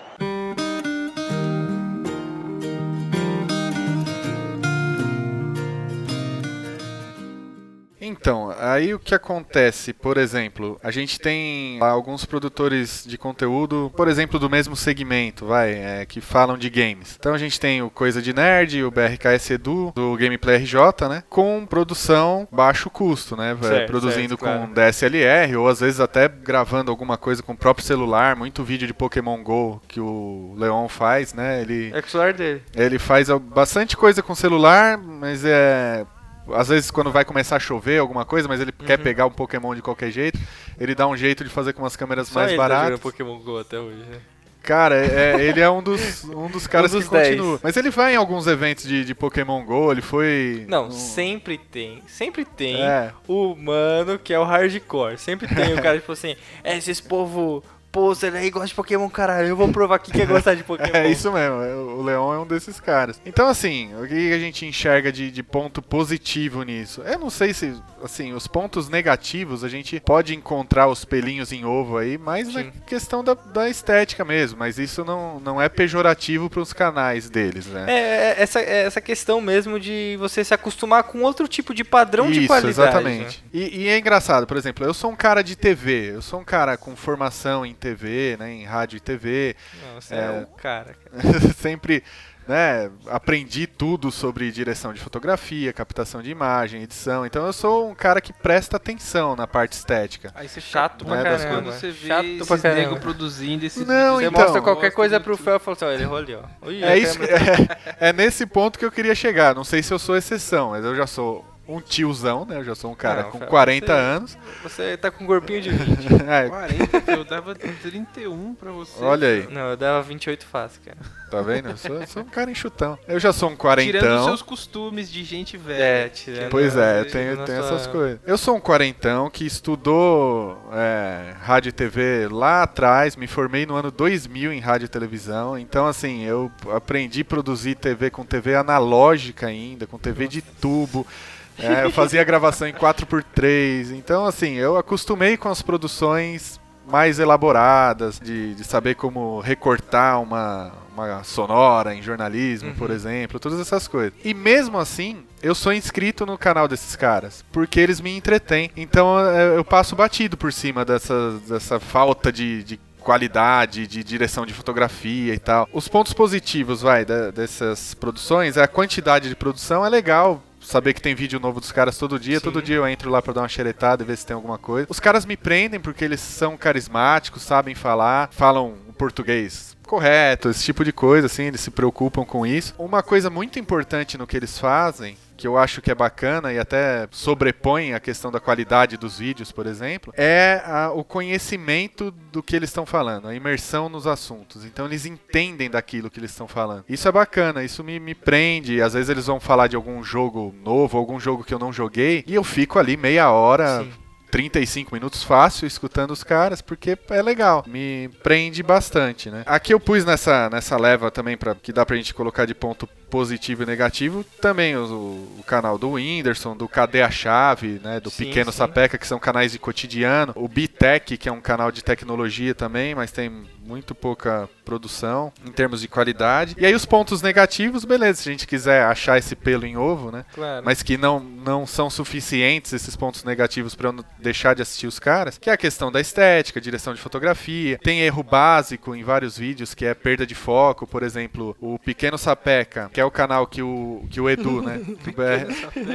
Então, aí o que acontece, por exemplo, a gente tem alguns produtores de conteúdo, por exemplo, do mesmo segmento, vai, é, que falam de games. Então a gente tem o Coisa de Nerd, o B R K S Edu, do Gameplay R J, né, com produção baixo custo, né, Certo, produzindo certo, claro. com D S L R, ou às vezes até gravando alguma coisa com o próprio celular, muito vídeo de Pokémon GO que o Leon faz, né, ele... É com o celular dele. Ele faz bastante coisa com celular, mas é... Às vezes quando vai começar a chover alguma coisa, mas ele quer pegar um Pokémon de qualquer jeito, ele dá um jeito de fazer com umas câmeras Só mais ele tá baratas. jogando Pokémon GO até hoje, né? Cara, é, ele é um dos, um dos caras Um dos que dez. continua. Mas ele vai em alguns eventos de, de Pokémon GO, ele foi... Não, no- sempre tem, sempre tem É. o mano que é o hardcore. Sempre tem o cara tipo assim, é, esses povo poser aí gosta de Pokémon, caralho, eu vou provar aqui que é gostar de Pokémon. É isso mesmo, é, o Leon é um desses caras. Então, assim, o que a gente enxerga de, de ponto positivo nisso? Eu não sei se, assim, os pontos negativos a gente pode encontrar os pelinhos em ovo aí, mas na Sim. questão da, da estética mesmo. Mas isso não, não é pejorativo pros canais deles, né? É, é, essa, é essa questão mesmo de você se acostumar com outro tipo de padrão de Isso, qualidade. exatamente. Né? E, e é engraçado, por exemplo, eu sou um cara de T V, eu sou um cara com formação em T V, né, em rádio e T V. Não, você É. é, o cara, cara. Sempre, né, aprendi tudo sobre direção de fotografia, captação de imagem, edição. Então eu sou um cara que presta atenção na parte estética. Aí você Chato fica pra puto caramba. quando você vê Chato esses pra caramba. nego produzindo esses Não, Você vídeos. então, mostra qualquer Gosta coisa de pro tudo. Fel e fala assim, ó, ele errou ali, ó. Ui, É, a isso, câmera- é, é nesse ponto que eu queria chegar. Não sei se eu sou exceção, mas eu já sou um tiozão, né? Eu já sou um cara Não, com Fel, quarenta você- anos. Você tá com um corpinho de vinte. É, quarenta, eu dava trinta e um pra você. olha aí, Não, eu dava vinte e oito fácil, cara. tá vendo? Eu sou, eu sou um cara enxutão. Eu já sou um Tirando os quarentão. seus costumes de gente velha. É, tirando- Pois é, eu Você- tenho, na tenho sua- essas coisas. Eu sou um quarentão que estudou é, rádio e T V lá atrás, me formei no ano dois mil em rádio e televisão, então assim, eu aprendi a produzir T V com T V analógica ainda, com T V de tubo. É, eu fazia gravação em quatro por três, então assim, eu acostumei com as produções mais elaboradas, de, de saber como recortar uma, uma sonora em jornalismo, Uhum. por exemplo, todas essas coisas. E mesmo assim, eu sou inscrito no canal desses caras, porque eles me entretêm. Então eu, eu passo batido por cima dessa, dessa falta de, de qualidade, de direção de fotografia e tal. Os pontos positivos, vai, da- dessas produções, a quantidade de produção é legal. Saber que tem vídeo novo dos caras todo dia. Sim. Todo dia eu entro lá pra dar uma xeretada e ver se tem alguma coisa. Os caras me prendem porque eles são carismáticos, sabem falar, falam o português correto, esse tipo de coisa, assim, eles se preocupam com isso. Uma coisa muito importante no que eles fazem, que eu acho que é bacana e até sobrepõe a questão da qualidade dos vídeos, por exemplo, é a- o conhecimento do que eles estão falando, a imersão nos assuntos. Então eles entendem daquilo que eles estão falando. Isso é bacana, isso me, me prende. Às vezes eles vão falar de algum jogo novo, algum jogo que eu não joguei, e eu fico ali meia hora... Sim. trinta e cinco minutos fácil escutando os caras, porque é legal, me prende bastante, né? Aqui eu pus nessa, nessa leva também, pra, que dá pra gente colocar de ponto positivo e negativo, também o, o canal do Whindersson, do Cadê a Chave, né, do Sim, Pequeno sim. Sapeca, que são canais de cotidiano, o Bitec, que é um canal de tecnologia também, mas tem muito pouca produção em termos de qualidade. E aí os pontos negativos, beleza, se a gente quiser achar esse pelo em ovo, né? Claro. Mas que não, não são suficientes esses pontos negativos para eu não deixar de assistir os caras, que é a questão da estética, direção de fotografia. Tem erro básico em vários vídeos, que é perda de foco, por exemplo, o Pequeno Sapeca, que é o canal que o, que o Edu, né? do B R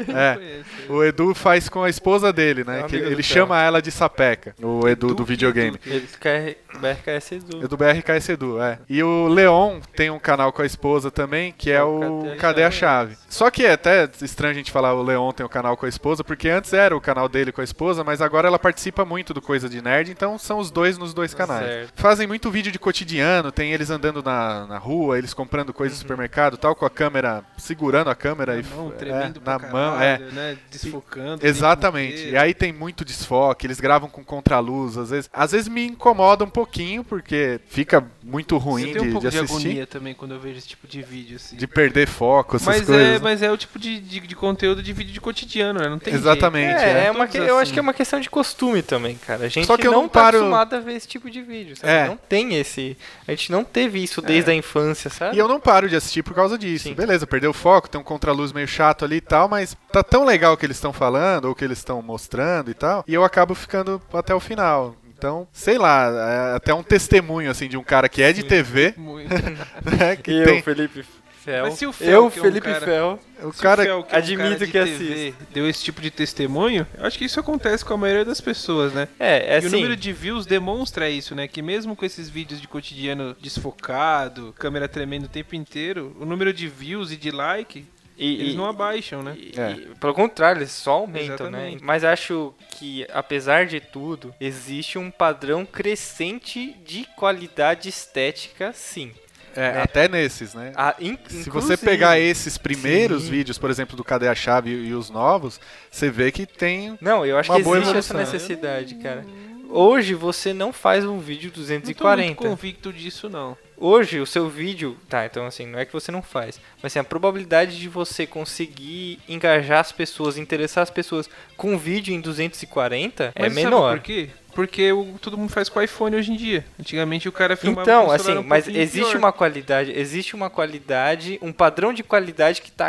é, o Edu faz com a esposa dele, né? É um Que amigo ele do chama ela de Sapeca, o Edu do videogame. Ele quer B R K S Edu. É do B R K S Edu, é. E o Leon tem um canal com a esposa também, que é o Cadê a Chave. Só que é até estranho a gente falar o Leon tem um canal com a esposa, porque antes era o canal dele com a esposa, mas agora ela participa muito do Coisa de Nerd, então são os dois nos dois canais. Certo. Fazem muito vídeo de cotidiano, tem eles andando na, na rua, eles comprando coisa no supermercado e tal, com a câmera, segurando a câmera Na e mão, é, tremendo na pra mão, é. caralho, né? Desfocando. o Exatamente. tempo E inteiro. aí tem muito desfoque, eles gravam com contraluz, às vezes, às vezes me incomoda um pouquinho, porque fica muito ruim Você tem um de, pouco de de, assistir, agonia também quando eu vejo esse tipo de vídeo, assim. de perder foco, essas mas, coisas. é, né? mas é o tipo de, de, de conteúdo de vídeo de cotidiano, né? Não tem Exatamente. jeito. É, é Todos uma que- eu acho assim. que é uma questão de costume também, cara. A gente Só que eu não, não tá paro- acostumado a ver esse tipo de vídeo, sabe? É. Não tem esse... A gente não teve isso desde a infância, sabe? E eu não paro de assistir por causa disso. Sim. Beleza, perdeu o foco, tem um contraluz meio chato ali e tal, mas tá tão legal o que eles estão falando, ou o que eles estão mostrando e tal, e eu acabo ficando até o final. Então, sei lá, é até um testemunho, assim, de um cara que é de T V, Muito. né, que Eu, tem... Felipe Fel. Mas se o Fel, eu, que é um Felipe cara- Fel. O Se cara... o Fel, que é um admito cara de que T V, deu esse tipo de testemunho, eu acho que isso acontece com a maioria das pessoas, né? É, é E assim... o número de views demonstra isso, né? Que mesmo com esses vídeos de cotidiano desfocado, câmera tremendo o tempo inteiro, o número de views e de like, e- eles e- não abaixam, né? E- É. e, pelo contrário, eles só aumentam, Exatamente. né? Mas acho que, apesar de tudo, existe um padrão crescente de qualidade estética, sim. É, né? até nesses, né? Ah, in- Se você inclusive- pegar esses primeiros Sim. vídeos, por exemplo, do Cadê a Chave e, e os novos, você vê que tem... Não, eu acho uma que boa existe essa evolução. necessidade, cara. Hoje você não faz um vídeo duzentos e Não tô muito quarenta. convicto disso, não. Hoje o seu vídeo, tá, então assim, não é que você não faz, mas assim, a probabilidade de você conseguir engajar as pessoas, interessar as pessoas com um vídeo em duzentos e quarenta é Mas sabe menor. por quê? Porque o- todo mundo faz com iPhone hoje em dia. Antigamente o cara filmava Então, com o celular assim, um mas pouquinho existe pior. uma qualidade, existe uma qualidade, um padrão de qualidade que tá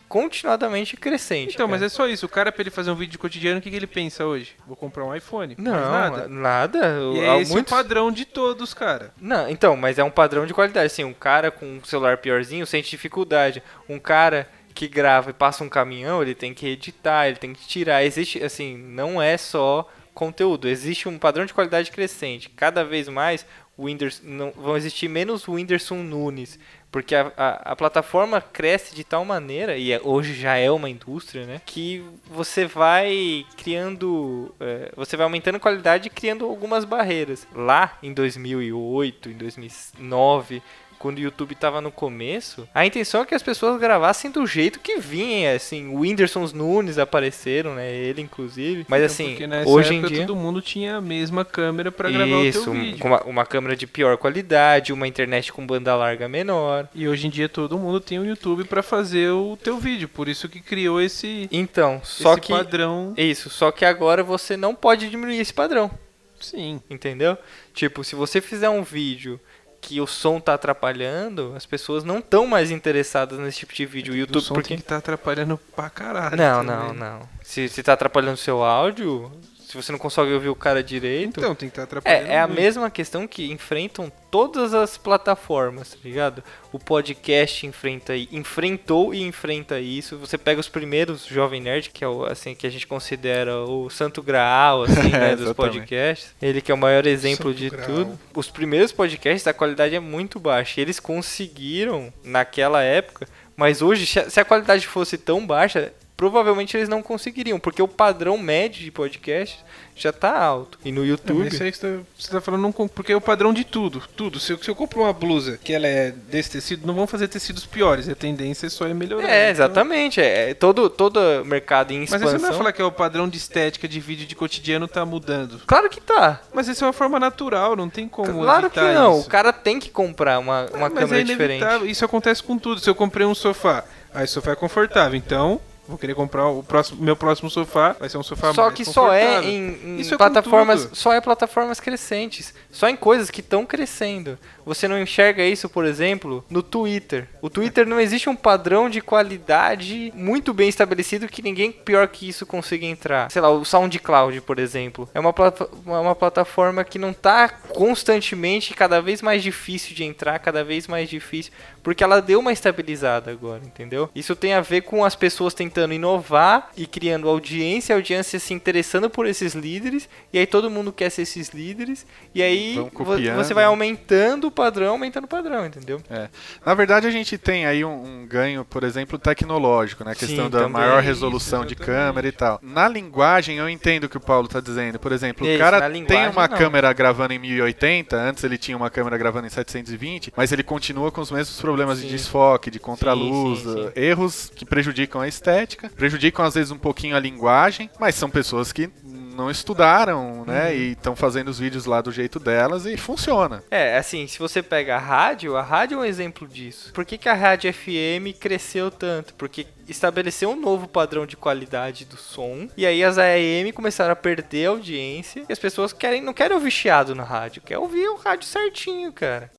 continuadamente crescente. Então, mas cara. é só isso. O cara, pra ele fazer um vídeo de cotidiano, o que, que ele pensa hoje? Vou comprar um iPhone. Não, mais nada. nada. E Há é esse muitos- o padrão de todos, cara. Não, então, mas é um padrão de qualidade. Assim, um cara com um celular piorzinho sente dificuldade. Um cara que grava e passa um caminhão, ele tem que editar, ele tem que tirar. Existe, assim, não é só conteúdo. Existe um padrão de qualidade crescente. Cada vez mais o Whindersson, não, vão existir menos Whindersson Nunes. Porque a, a, a plataforma cresce de tal maneira, e é, hoje já é uma indústria, né? Que você vai criando, é, você vai aumentando a qualidade e criando algumas barreiras. Lá em dois mil e oito, em dois mil e nove, quando o YouTube tava no começo, a intenção é que as pessoas gravassem do jeito que vinha, assim, o Whindersson Nunes apareceram, né? Ele, inclusive. Mas Então, assim, porque nessa hoje em época dia... todo mundo tinha a mesma câmera pra gravar o Isso, teu um- vídeo. com uma, uma câmera de pior qualidade, uma internet com banda larga menor. E hoje em dia todo mundo tem o YouTube pra fazer o teu vídeo. Por isso que criou esse, Então, só esse que... padrão. Isso, só que agora você não pode diminuir esse padrão, Sim. entendeu? Tipo, se você fizer um vídeo que o som tá atrapalhando, as pessoas não estão mais interessadas nesse tipo de vídeo. O O YouTube, som porque... tem que tá atrapalhando pra caralho. Não, também. não, não. Se, se tá atrapalhando o seu áudio, se você não consegue ouvir o cara direito... Então, tem que estar tá atrapalhando. É, é a muito. mesma questão que enfrentam todas as plataformas, tá ligado? O podcast enfrenta, enfrentou e enfrenta isso. Você pega os primeiros Jovem Nerd, que é o assim que a gente considera o santo graal assim, né, dos Exatamente. podcasts. Ele que é o maior exemplo Santo de graal. tudo. Os primeiros podcasts, a qualidade é muito baixa. E eles conseguiram naquela época, mas hoje, se a- se a qualidade fosse tão baixa, provavelmente eles não conseguiriam, porque o padrão médio de podcast já tá alto. E no Não, YouTube... mas isso aí que você tá, você tá falando, não, com- porque é o padrão de tudo. Tudo. Se eu, se eu compro uma blusa que ela é desse tecido, não vão fazer tecidos piores. A tendência é só é melhorar. É, Então- exatamente. É, é todo, todo mercado em Mas expansão. aí você não vai falar que é o padrão de estética de vídeo de cotidiano tá mudando. Claro que tá. Mas isso é uma forma natural, não tem como Claro que evitar não. isso. O cara tem que comprar uma, uma Ah, mas câmera é diferente. inevitável. Isso acontece com tudo. Se eu comprei um sofá, aí o sofá é confortável, então vou querer comprar o próximo, meu próximo sofá, vai ser um sofá Só mais que só é confortável. em, em Isso é com plataformas, tudo. só é plataformas crescentes, só em coisas que estão crescendo. Você não enxerga isso, por exemplo, no Twitter. O Twitter não existe um padrão de qualidade muito bem estabelecido que ninguém pior que isso consiga entrar. Sei lá, o SoundCloud, por exemplo, é uma, plata- uma plataforma que não tá constantemente cada vez mais difícil de entrar, cada vez mais difícil, porque ela deu uma estabilizada agora, entendeu? Isso tem a ver com as pessoas tentando inovar e criando audiência, a audiência se interessando por esses líderes, e aí todo mundo quer ser esses líderes, e aí Vão vo- copiando. você vai aumentando o padrão, aumentando o padrão, entendeu? É. Na verdade, a gente tem aí um, um ganho, por exemplo, tecnológico, né? A questão Sim, da também. maior Isso, resolução de exatamente. câmera e tal. Na linguagem, eu entendo o que o Paulo tá dizendo. Por exemplo, Isso, o cara na tem linguagem, uma não. câmera gravando em mil e oitenta, antes ele tinha uma câmera gravando em setecentos e vinte, mas ele continua com os mesmos problemas Sim. de desfoque, de contraluz, Sim, sim, sim. erros que prejudicam a estética, prejudicam às vezes um pouquinho a linguagem, mas são pessoas que não estudaram, né? Uhum. E estão fazendo os vídeos lá do jeito delas e funciona. É, assim, se você pega a rádio, a rádio é um exemplo disso. Por que, que a rádio F M cresceu tanto? Porque estabeleceu um novo padrão de qualidade do som, e aí as A M começaram a perder audiência, e as pessoas querem, não querem ouvir chiado na rádio, querem ouvir o rádio certinho, cara.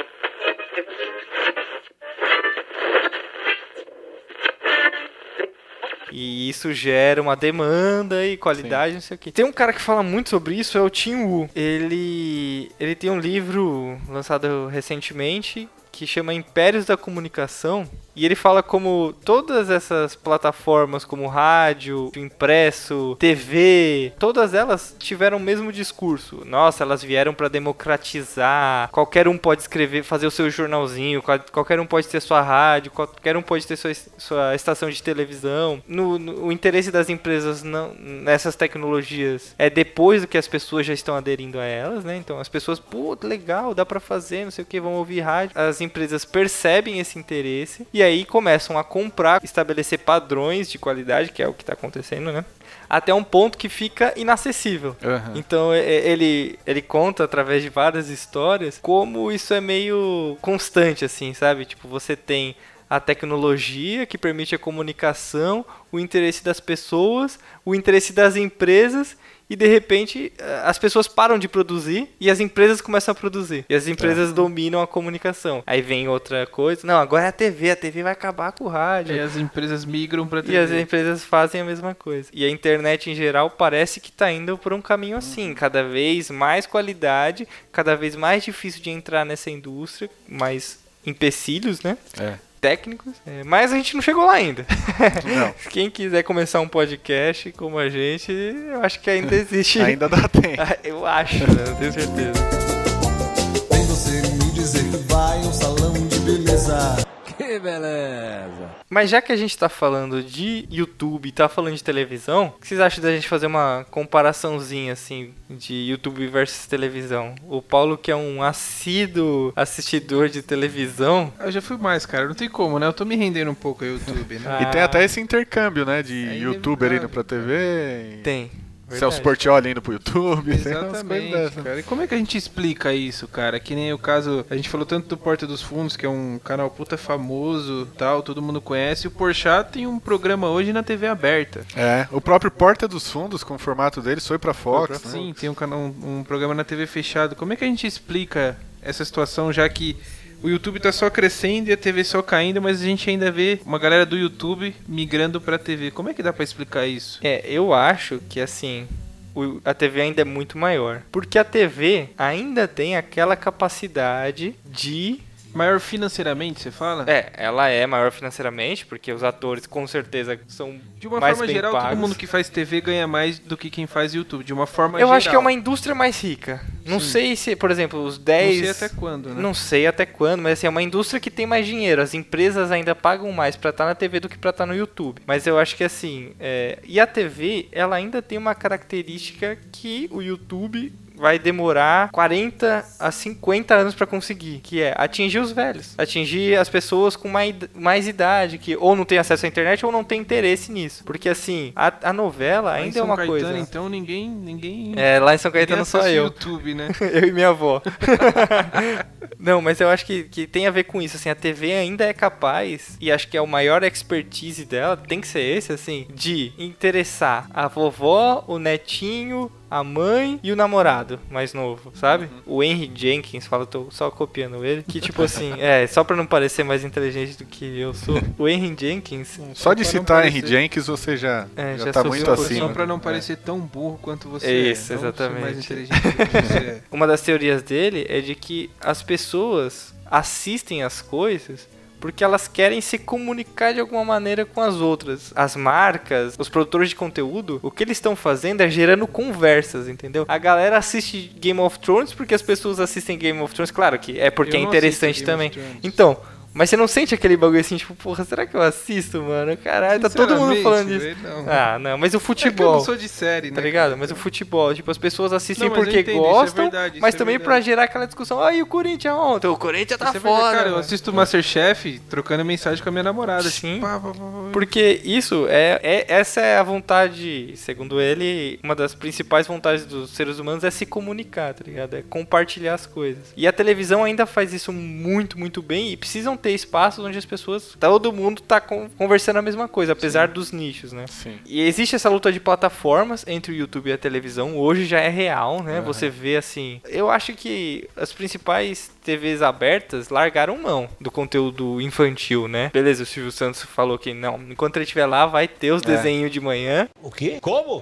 E isso gera uma demanda e qualidade, não sei o quê. Tem um cara que fala muito sobre isso, é o Tim Wu. Ele, ele tem um livro lançado recentemente que chama Impérios da Comunicação. E ele fala como todas essas plataformas, como rádio, impresso, T V, todas elas tiveram o mesmo discurso. Nossa, elas vieram para democratizar. Qualquer um pode escrever, fazer o seu jornalzinho. qual- Qualquer um pode ter sua rádio. Qualquer um pode ter sua, es- sua estação de televisão. No, no- o interesse das empresas não, nessas tecnologias é depois do que as pessoas já estão aderindo a elas, né? Então as pessoas, pô, legal, dá para fazer, não sei o que, vão ouvir rádio. As empresas percebem esse interesse e aí começam a comprar, estabelecer padrões de qualidade, que é o que está acontecendo, né? Até um ponto que fica inacessível. Aham. Então é- é- ele, ele conta através de várias histórias como isso é meio constante, assim, sabe? Tipo, você tem a tecnologia que permite a comunicação, o interesse das pessoas, o interesse das empresas, e de repente as pessoas param de produzir e as empresas começam a produzir. E as empresas é. dominam a comunicação. Aí vem outra coisa. Não, agora é a T V. A T V vai acabar com o rádio. E as empresas migram pra T V. E as empresas fazem a mesma coisa. E a internet em geral parece que tá indo por um caminho assim. Cada vez mais qualidade, cada vez mais difícil de entrar nessa indústria, mais empecilhos, né? É. Técnicos, é, mas a gente não chegou lá ainda. Não. Quem quiser começar um podcast como a gente, eu acho que ainda existe. Ainda dá tempo. Eu acho, né? Eu tenho certeza. Vem você me dizer que vai a um salão de beleza. Que beleza! Mas já que a gente tá falando de YouTube e tá falando de televisão, o que vocês acham da gente fazer uma comparaçãozinha, assim, de YouTube versus televisão? O Paulo, que é um assíduo assistidor de televisão... Eu já fui mais, cara. Não tem como, né? Eu tô me rendendo um pouco ao YouTube, né? Ah. E tem até esse intercâmbio, né? De É youtuber indo inevitável. pra T V. e Tem. Celso Portiolli indo pro YouTube. tem umas coisas Exatamente, dessas. cara. E como é que a gente explica isso, cara? Que nem o caso, a gente falou tanto do Porta dos Fundos, que é um canal puta famoso, tal, todo mundo conhece. O Porchat tem um programa hoje na T V aberta. É, o próprio Porta dos Fundos, com o formato deles, foi pra Fox. né? Sim, tem um, canal, um, um programa na T V fechado. Como é que a gente explica essa situação, já que o YouTube tá só crescendo e a T V só caindo, mas a gente ainda vê uma galera do YouTube migrando pra T V. Como é que dá pra explicar isso? É, eu acho que, assim... o- a T V ainda é muito maior. Porque a T V ainda tem aquela capacidade de... Maior financeiramente, você fala? É, ela é maior financeiramente, porque os atores com certeza são De uma mais forma bem geral, pagos. todo mundo que faz T V ganha mais do que quem faz YouTube. De uma forma Eu geral. acho que é uma indústria mais rica. Não Sim. sei se, por exemplo, os Não dez... sei até quando, né? Não sei até quando, mas assim, é uma indústria que tem mais dinheiro. As empresas ainda pagam mais pra estar na T V do que pra estar no YouTube. Mas eu acho que assim, é... e a T V, ela ainda tem uma característica que o YouTube vai demorar quarenta a cinquenta anos pra conseguir, que é atingir os velhos, atingir as pessoas com mais, mais idade, que ou não tem acesso à internet ou não tem interesse nisso. Porque assim, a, a novela Lá em ainda São é uma Caetano, coisa... então ninguém, ninguém, É, lá em São Caetano ninguém só acessa o eu. YouTube, né? Eu e minha avó. Não, mas eu acho que, que tem a ver com isso, assim, a T V ainda é capaz, e acho que é o maior expertise dela, tem que ser esse, assim, de interessar a vovó, o netinho, a mãe e o namorado mais novo, sabe? O Henry Jenkins, fala, tô só copiando ele, que tipo assim, é, só pra não parecer mais inteligente do que eu sou, o Henry Jenkins... Só de Pra não citar parecer- Henry Jenkins, você já, É, já, já tá sou muito super- acima. Só pra não parecer tão burro quanto você é. Isso, Não ser exatamente. mais inteligente do que você é. Uma das teorias dele é de que as pessoas assistem as coisas porque elas querem se comunicar de alguma maneira com as outras. As marcas, os produtores de conteúdo, o que eles estão fazendo é gerando conversas, entendeu? A galera assiste Game of Thrones porque as pessoas assistem Game of Thrones, claro que é porque Eu é não interessante assisto Game também. of Thrones. Então, mas você não sente aquele bagulho assim, tipo, porra, será que eu assisto, mano? Caralho, tá todo mundo Sinceramente, falando disso. velho, não. Ah, não, mas o É que eu futebol... não sou de série, né? Tá ligado? cara? Mas o futebol, tipo, as pessoas assistem Não, mas eu porque entendo, isso é gostam, verdade, isso mas é também verdade. pra gerar aquela discussão. Ah, e o Corinthians ontem? O Corinthians tá Isso é verdade, foda. cara, eu mano." assisto o Masterchef trocando mensagem com a minha namorada. Sim. Assim, pá, pá, pá, pá. Porque isso é, é. Essa é a vontade, segundo ele, uma das principais vontades dos seres humanos é se comunicar, tá ligado? É compartilhar as coisas. E a televisão ainda faz isso muito, muito bem e precisam ter espaços onde as pessoas. Todo mundo tá con- conversando a mesma coisa, apesar dos nichos, né? Sim. E existe essa luta de plataformas entre o YouTube e a televisão. Hoje já é real, né? Você vê assim. Eu acho que as principais T Vs abertas largaram mão do conteúdo infantil, né? Beleza, o Silvio Santos falou que não, enquanto ele estiver lá, vai ter os É. desenhos de manhã. O quê? Como?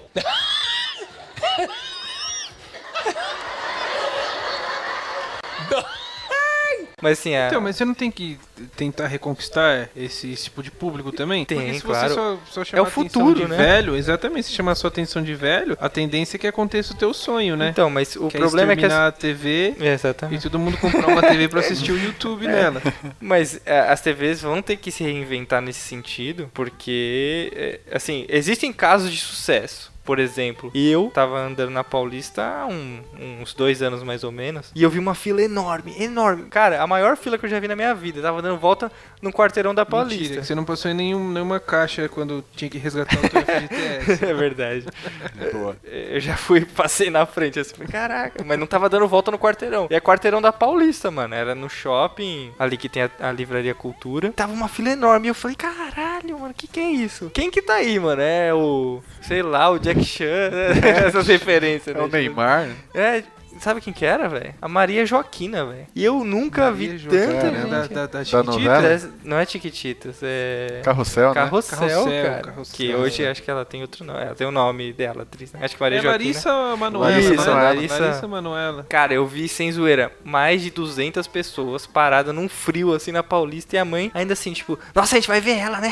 Mas assim, a... Então, mas você não tem que tentar reconquistar esse, esse tipo de público também? Tem, Porque se claro. você só, só chamar É o a atenção futuro, de né? velho, exatamente, se chamar a sua atenção de velho, a tendência é que aconteça o teu sonho, né? Então, mas o que problema é que as... exterminar a T V É, exatamente. e todo mundo comprar uma T V pra assistir o YouTube nela. Mas é, as T Vs vão ter que se reinventar nesse sentido, porque, é, assim, existem casos de sucesso. por exemplo, eu tava andando na Paulista há um, uns dois anos mais ou menos, e eu vi uma fila enorme, enorme. Cara, a maior fila que eu já vi na minha vida. Eu tava dando volta no quarteirão da Paulista. Mentira, que você não passou em nenhum, nenhuma caixa quando tinha que resgatar o teu F G T S. É verdade. Boa. Eu já fui, passei na frente assim, falei, caraca, mas não tava dando volta no quarteirão. E é quarteirão da Paulista, mano. Era no shopping, ali que tem a, a Livraria Cultura. Tava uma fila enorme. E eu falei, caralho, mano, que que é isso? Quem que tá aí, mano? É o, sei lá, o Jack Chan, né? Essas referências, É né? o Neymar, né? É, sabe quem que era, velho? A Maria Joaquina, velho. E eu nunca Maria vi Joaquina, tanta né? gente. Da, da, da Da Chiquititas. novela? É, não é Chiquititas, é... Carrossel, né? Carrossel, Carrossel, cara. Carrossel. Que hoje acho que ela tem outro nome. Ela tem o nome dela, atriz, né? Acho que Maria É Joaquina. Larissa Manoela, Larissa, né? Larissa. Larissa Manoela. Cara, eu vi, sem zoeira, mais de duzentas pessoas paradas num frio, assim, na Paulista, e a mãe ainda assim, tipo, nossa, a gente vai ver ela, né?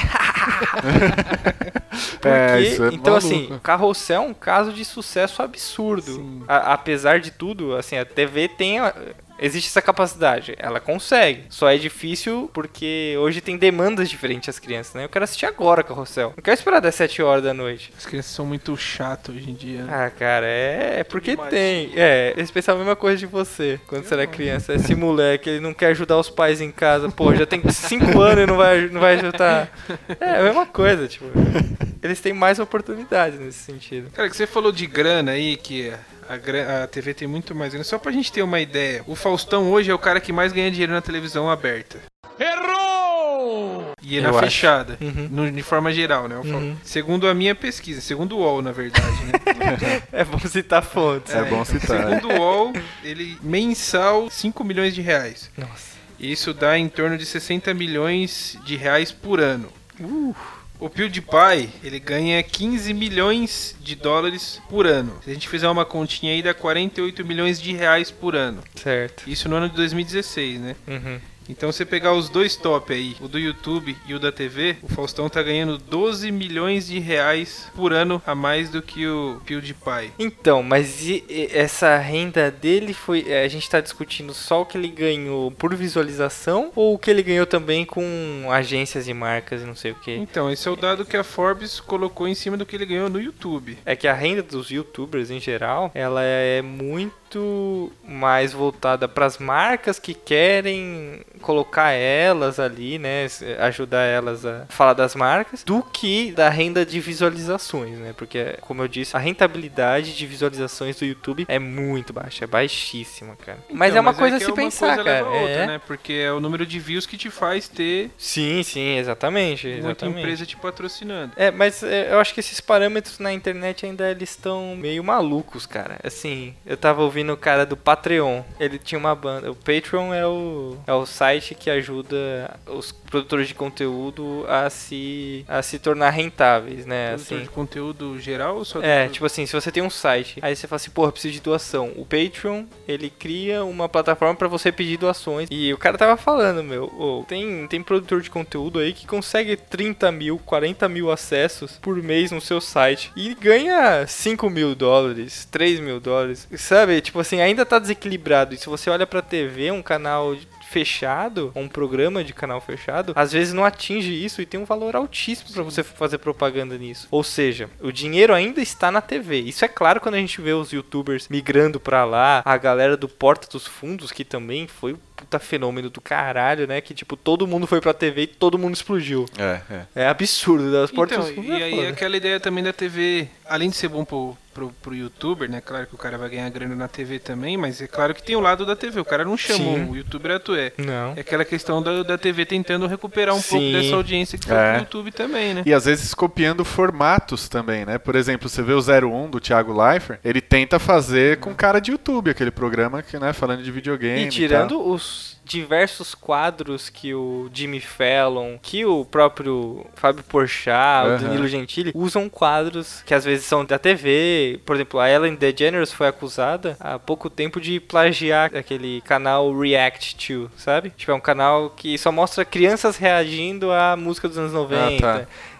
Porque, É, isso é então, maluco. assim, Carrossel é um caso de sucesso absurdo. Sim. A- apesar de tudo, assim, a T V tem... a- Existe essa capacidade, ela consegue. Só é difícil porque hoje tem demandas diferentes às crianças, né? Eu quero assistir agora Carrossel. Não quero esperar das sete horas da noite. As crianças são muito chatas hoje em dia. né? Ah, cara, é, é porque Demais. tem. É, eles pensavam a mesma coisa de você quando você era criança. Esse moleque, ele não quer ajudar os pais em casa. Pô, já tem cinco anos e não vai, não vai ajudar. É a mesma coisa, tipo. Eles têm mais oportunidades nesse sentido. Cara, que você falou de grana aí, que a, gra- a T V tem muito mais grana. Só pra gente ter uma ideia, o Faustão hoje é o cara que mais ganha dinheiro na televisão aberta. Errou! E na Eu acho. fechada, Uhum. no- de forma geral, né? O Fa- Uhum. Segundo a minha pesquisa, segundo o U O L, na verdade, né? É bom citar fontes. É bom citar. Segundo o U O L, ele mensal cinco milhões de reais. Nossa. Isso dá em torno de sessenta milhões de reais por ano. O PewDiePie, ele ganha quinze milhões de dólares por ano. Se a gente fizer uma continha aí, dá quarenta e oito milhões de reais por ano. Certo. Isso no ano de dois mil e dezesseis, né? Uhum. Então você pegar os dois top aí, o do YouTube e o da T V, o Faustão tá ganhando doze milhões de reais por ano a mais do que o PewDiePie. Então, mas e- e- essa renda dele foi... é, A gente tá discutindo só o que ele ganhou por visualização ou o que ele ganhou também com agências e marcas e não sei o que? Então, esse é o dado que a Forbes colocou em cima do que ele ganhou no YouTube. É que a renda dos youtubers em geral, ela é muito mais voltada para as marcas que querem colocar elas ali, né, ajudar elas a falar das marcas, do que da renda de visualizações, né? Porque, como eu disse, a rentabilidade de visualizações do YouTube é muito baixa, é baixíssima, cara. Mas Então, é uma coisa a que se uma pensar, coisa cara. leva a outra, É. né? Porque é o número de views que te faz ter Sim, sim, exatamente, muita exatamente. empresa te patrocinando. É, mas é, eu acho que esses parâmetros na internet ainda eles estão meio malucos, cara. Assim, eu tava ouvindo o cara do Patreon. Ele tinha uma banda. O Patreon é o, é o site que ajuda os produtores de conteúdo a se, a se tornar rentáveis, né? Produtor Assim, de conteúdo geral ou só é, do... tipo assim, se você tem um site, aí você fala assim, porra, preciso de doação. O Patreon, ele cria uma plataforma pra você pedir doações. E o cara tava falando, meu, ô, tem, tem produtor de conteúdo aí que consegue trinta mil, quarenta mil acessos por mês no seu site e ganha cinco mil dólares, três mil dólares, sabe? Tipo assim, ainda tá desequilibrado. E se você olha pra T V, um canal fechado, um programa de canal fechado, às vezes não atinge isso e tem um valor altíssimo pra você fazer propaganda nisso. Ou seja, o dinheiro ainda está na T V. Isso é claro quando a gente vê os youtubers migrando pra lá, a galera do Porta dos Fundos, que também foi um puta fenômeno do caralho, né? Que tipo, todo mundo foi pra T V e todo mundo explodiu. É, é. É absurdo, das Portas Então, dos Fundos e é aí foda. aquela ideia também da T V, além de ser bom pro, pro, pro youtuber, né? Claro que o cara vai ganhar grana na T V também, mas é claro que tem o lado da T V. O cara não chamou Sim. o youtuber a tu é. Não. É aquela questão da, da T V tentando recuperar um pouco Sim. dessa audiência que foi É. pro YouTube também, né? E às vezes copiando formatos também, né? Por exemplo, você vê o zero um do Thiago Leifert, ele tenta fazer com cara de YouTube, aquele programa que, né, falando de videogame. E tirando os diversos quadros que o Jimmy Fallon, que o próprio Fábio Porchat, o Aham. Danilo Gentili usam quadros que às vezes são da T V. Por exemplo, a Ellen DeGeneres foi acusada há pouco tempo de plagiar aquele canal React To, sabe? Tipo, é um canal que só mostra crianças reagindo à música dos anos noventa. Ah, tá.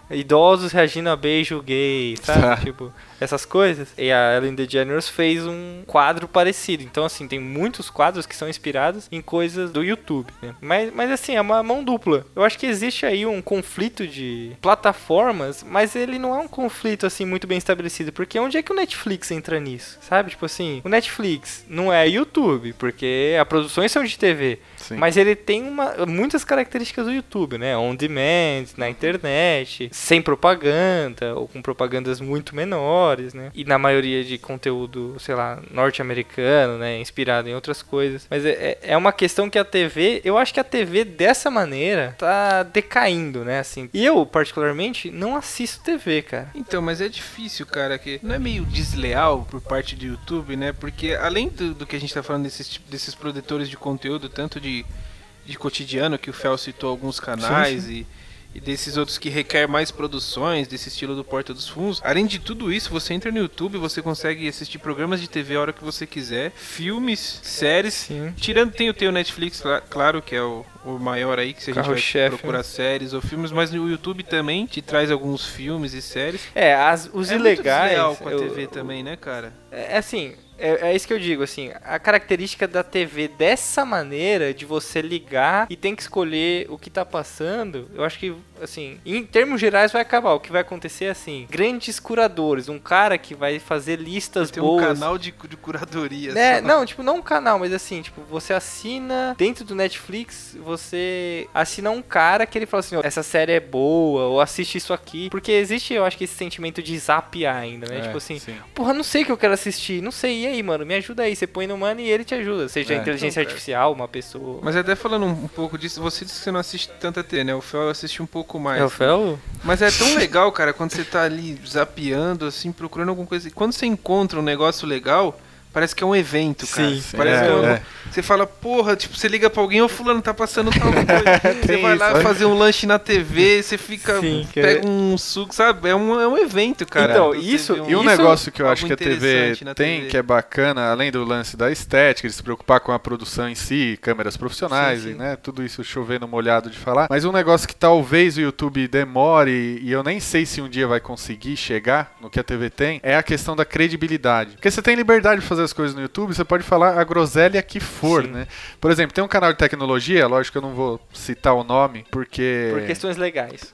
idosos reagindo a beijo gay, sabe? Tipo, essas coisas. E a Ellen DeGeneres fez um quadro parecido. Então, assim, tem muitos quadros que são inspirados em coisas do YouTube, né? Mas, mas assim, é uma mão dupla. Eu acho que existe aí um conflito de plataformas, mas ele não é um conflito, assim, muito bem estabelecido. Porque onde é que o Netflix entra nisso? Sabe? Tipo assim, o Netflix não é YouTube, porque as produções são de T V. Sim. Mas ele tem uma, muitas características do YouTube, né? On demand, na internet, sem propaganda, ou com propagandas muito menores, né? E na maioria de conteúdo, sei lá, norte-americano, né? Inspirado em outras coisas. Mas é, é uma questão que a T V, eu acho que a T V dessa maneira tá decaindo, né? Assim, e eu, particularmente, não assisto T V, cara. Então, mas é difícil, cara, que não é meio desleal por parte do YouTube, né? Porque além do, do que a gente tá falando desses, desses produtores de conteúdo, tanto de de cotidiano, que o Fel citou alguns canais, sim, sim. E, e desses outros que requer mais produções, desse estilo do Porta dos Fundos. Além de tudo isso, você entra no YouTube, você consegue assistir programas de T V a hora que você quiser, filmes, séries, sim. Tirando, tem o teu Netflix, claro, que é o, o maior aí, que se a gente vai chefe, procurar né? séries ou filmes, mas no YouTube também te traz alguns filmes e séries. É, as, os é ilegais... muito com a eu, T V também, né, cara? É assim... É, é isso que eu digo, assim, a característica da T V dessa maneira, de você ligar e tem que escolher o que tá passando, eu acho que, assim, em termos gerais vai acabar. O que vai acontecer é, assim, grandes curadores, um cara que vai fazer listas tem boas. Tem um canal de, de curadoria. Né? Não, tipo, não um canal, mas assim, tipo, você assina, dentro do Netflix, você assina um cara que ele fala assim, ó, essa série é boa, ou assiste isso aqui, porque existe, eu acho que esse sentimento de zapear ainda, né? É, tipo assim, sim. Porra, não sei o que eu quero assistir, não sei, e aí, mano, me ajuda aí. Você põe no mano e ele te ajuda. Seja é. inteligência então, artificial, uma pessoa. Mas até falando um pouco disso, você disse que você não assiste tanta T V, né? O Fel assiste um pouco mais. É o Fel? Mas é tão legal, cara, quando você tá ali zapeando, assim, procurando alguma coisa. Quando você encontra um negócio legal, parece que é um evento, cara. Sim, sim. Parece é, que é, um... é. Você fala, porra, tipo, você liga pra alguém, ô fulano, tá passando tal coisa. Você vai lá isso, fazer um lanche na T V, você fica, sim, pega um suco, sabe? É um, é um evento, cara. Então, isso... Um, e um isso negócio que eu acho que a T V tem, T V. Que é bacana, além do lance da estética, de se preocupar com a produção em si, câmeras profissionais, sim, sim. E, né, tudo isso chovendo molhado de falar. Mas um negócio que talvez o YouTube demore, e eu nem sei se um dia vai conseguir chegar no que a T V tem, é a questão da credibilidade. Porque você tem liberdade de fazer as coisas no YouTube, você pode falar a groselha que for. For, né? Por exemplo, tem um canal de tecnologia, lógico que eu não vou citar o nome, porque... Por questões legais.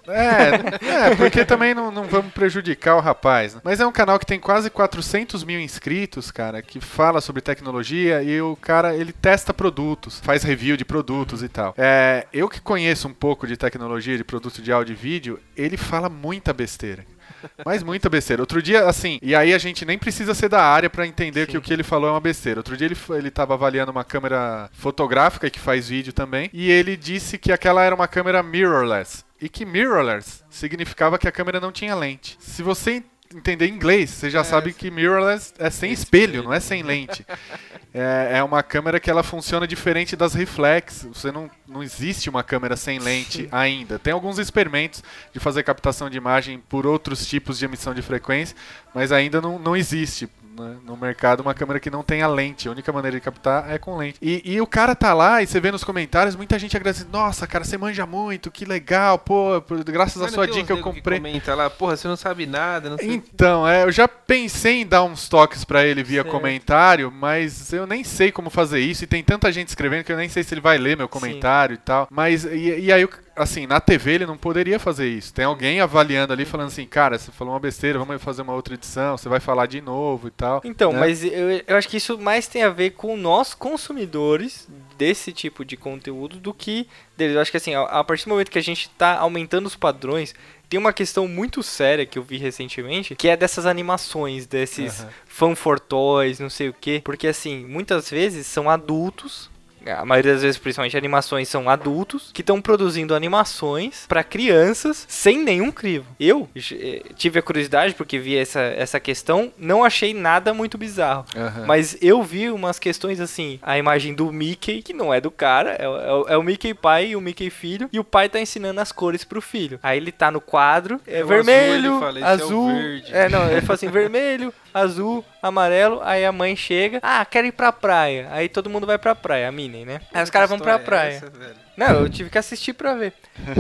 É, é porque também não, não vamos prejudicar o rapaz, né? Mas é um canal que tem quase quatrocentos mil inscritos, cara, que fala sobre tecnologia e o cara, ele testa produtos, faz review de produtos e tal. É, eu que conheço um pouco de tecnologia, de produto de áudio e vídeo, ele fala muita besteira. Mas muita besteira. Outro dia, assim, e aí a gente nem precisa ser da área pra entender sim. Que o que ele falou é uma besteira. Outro dia ele, ele tava avaliando uma câmera fotográfica que faz vídeo também, e ele disse que aquela era uma câmera mirrorless. E que mirrorless significava que a câmera não tinha lente. Se você entender inglês, você já é, sabe que mirrorless é sem espelho, não é sem lente. É, é uma câmera que ela funciona diferente das reflex. Você não, não existe uma câmera sem lente ainda. Tem alguns experimentos de fazer captação de imagem por outros tipos de emissão de frequência, mas ainda não, não existe, né, no mercado uma câmera que não tenha lente. A única maneira de captar é com lente. E, e o cara tá lá e você vê nos comentários muita gente agradecendo. Nossa, cara, você manja muito, que legal, pô, graças à sua dica eu comprei. Que comenta lá, porra, você não sabe nada, não sei. Então, é, eu já pensei em dar uns toques pra ele via certo. Comentário, mas eu nem sei como fazer isso. E tem tanta gente escrevendo que eu nem sei se ele vai ler meu comentário sim. E tal. Mas, e, e aí, assim, na T V ele não poderia fazer isso. Tem alguém avaliando ali, falando assim, cara, você falou uma besteira, vamos fazer uma outra edição, você vai falar de novo e tal. Então, né? Mas eu, eu acho que isso mais tem a ver com nós, consumidores desse tipo de conteúdo, do que deles. Eu acho que assim, a, a partir do momento que a gente tá aumentando os padrões, tem uma questão muito séria que eu vi recentemente, que é dessas animações, desses uhum. fan for toys, não sei o quê. Porque assim, muitas vezes são adultos, a maioria das vezes, principalmente animações, são adultos que estão produzindo animações para crianças sem nenhum crivo. Eu tive a curiosidade porque vi essa, essa questão, não achei nada muito bizarro. Uhum. Mas eu vi umas questões assim, a imagem do Mickey, que não é do cara, é, é, é o Mickey pai e o Mickey filho, e o pai tá ensinando as cores pro filho. Aí ele tá no quadro, é, é vermelho, azul, fala, azul, é, o verde. É, não, ele fala assim, vermelho, azul, amarelo, aí a mãe chega, ah, quero ir pra praia. Aí todo mundo vai pra praia, a Minnie, né? Aí os caras vão pra praia. É essa, velho? Não, eu tive que assistir pra ver.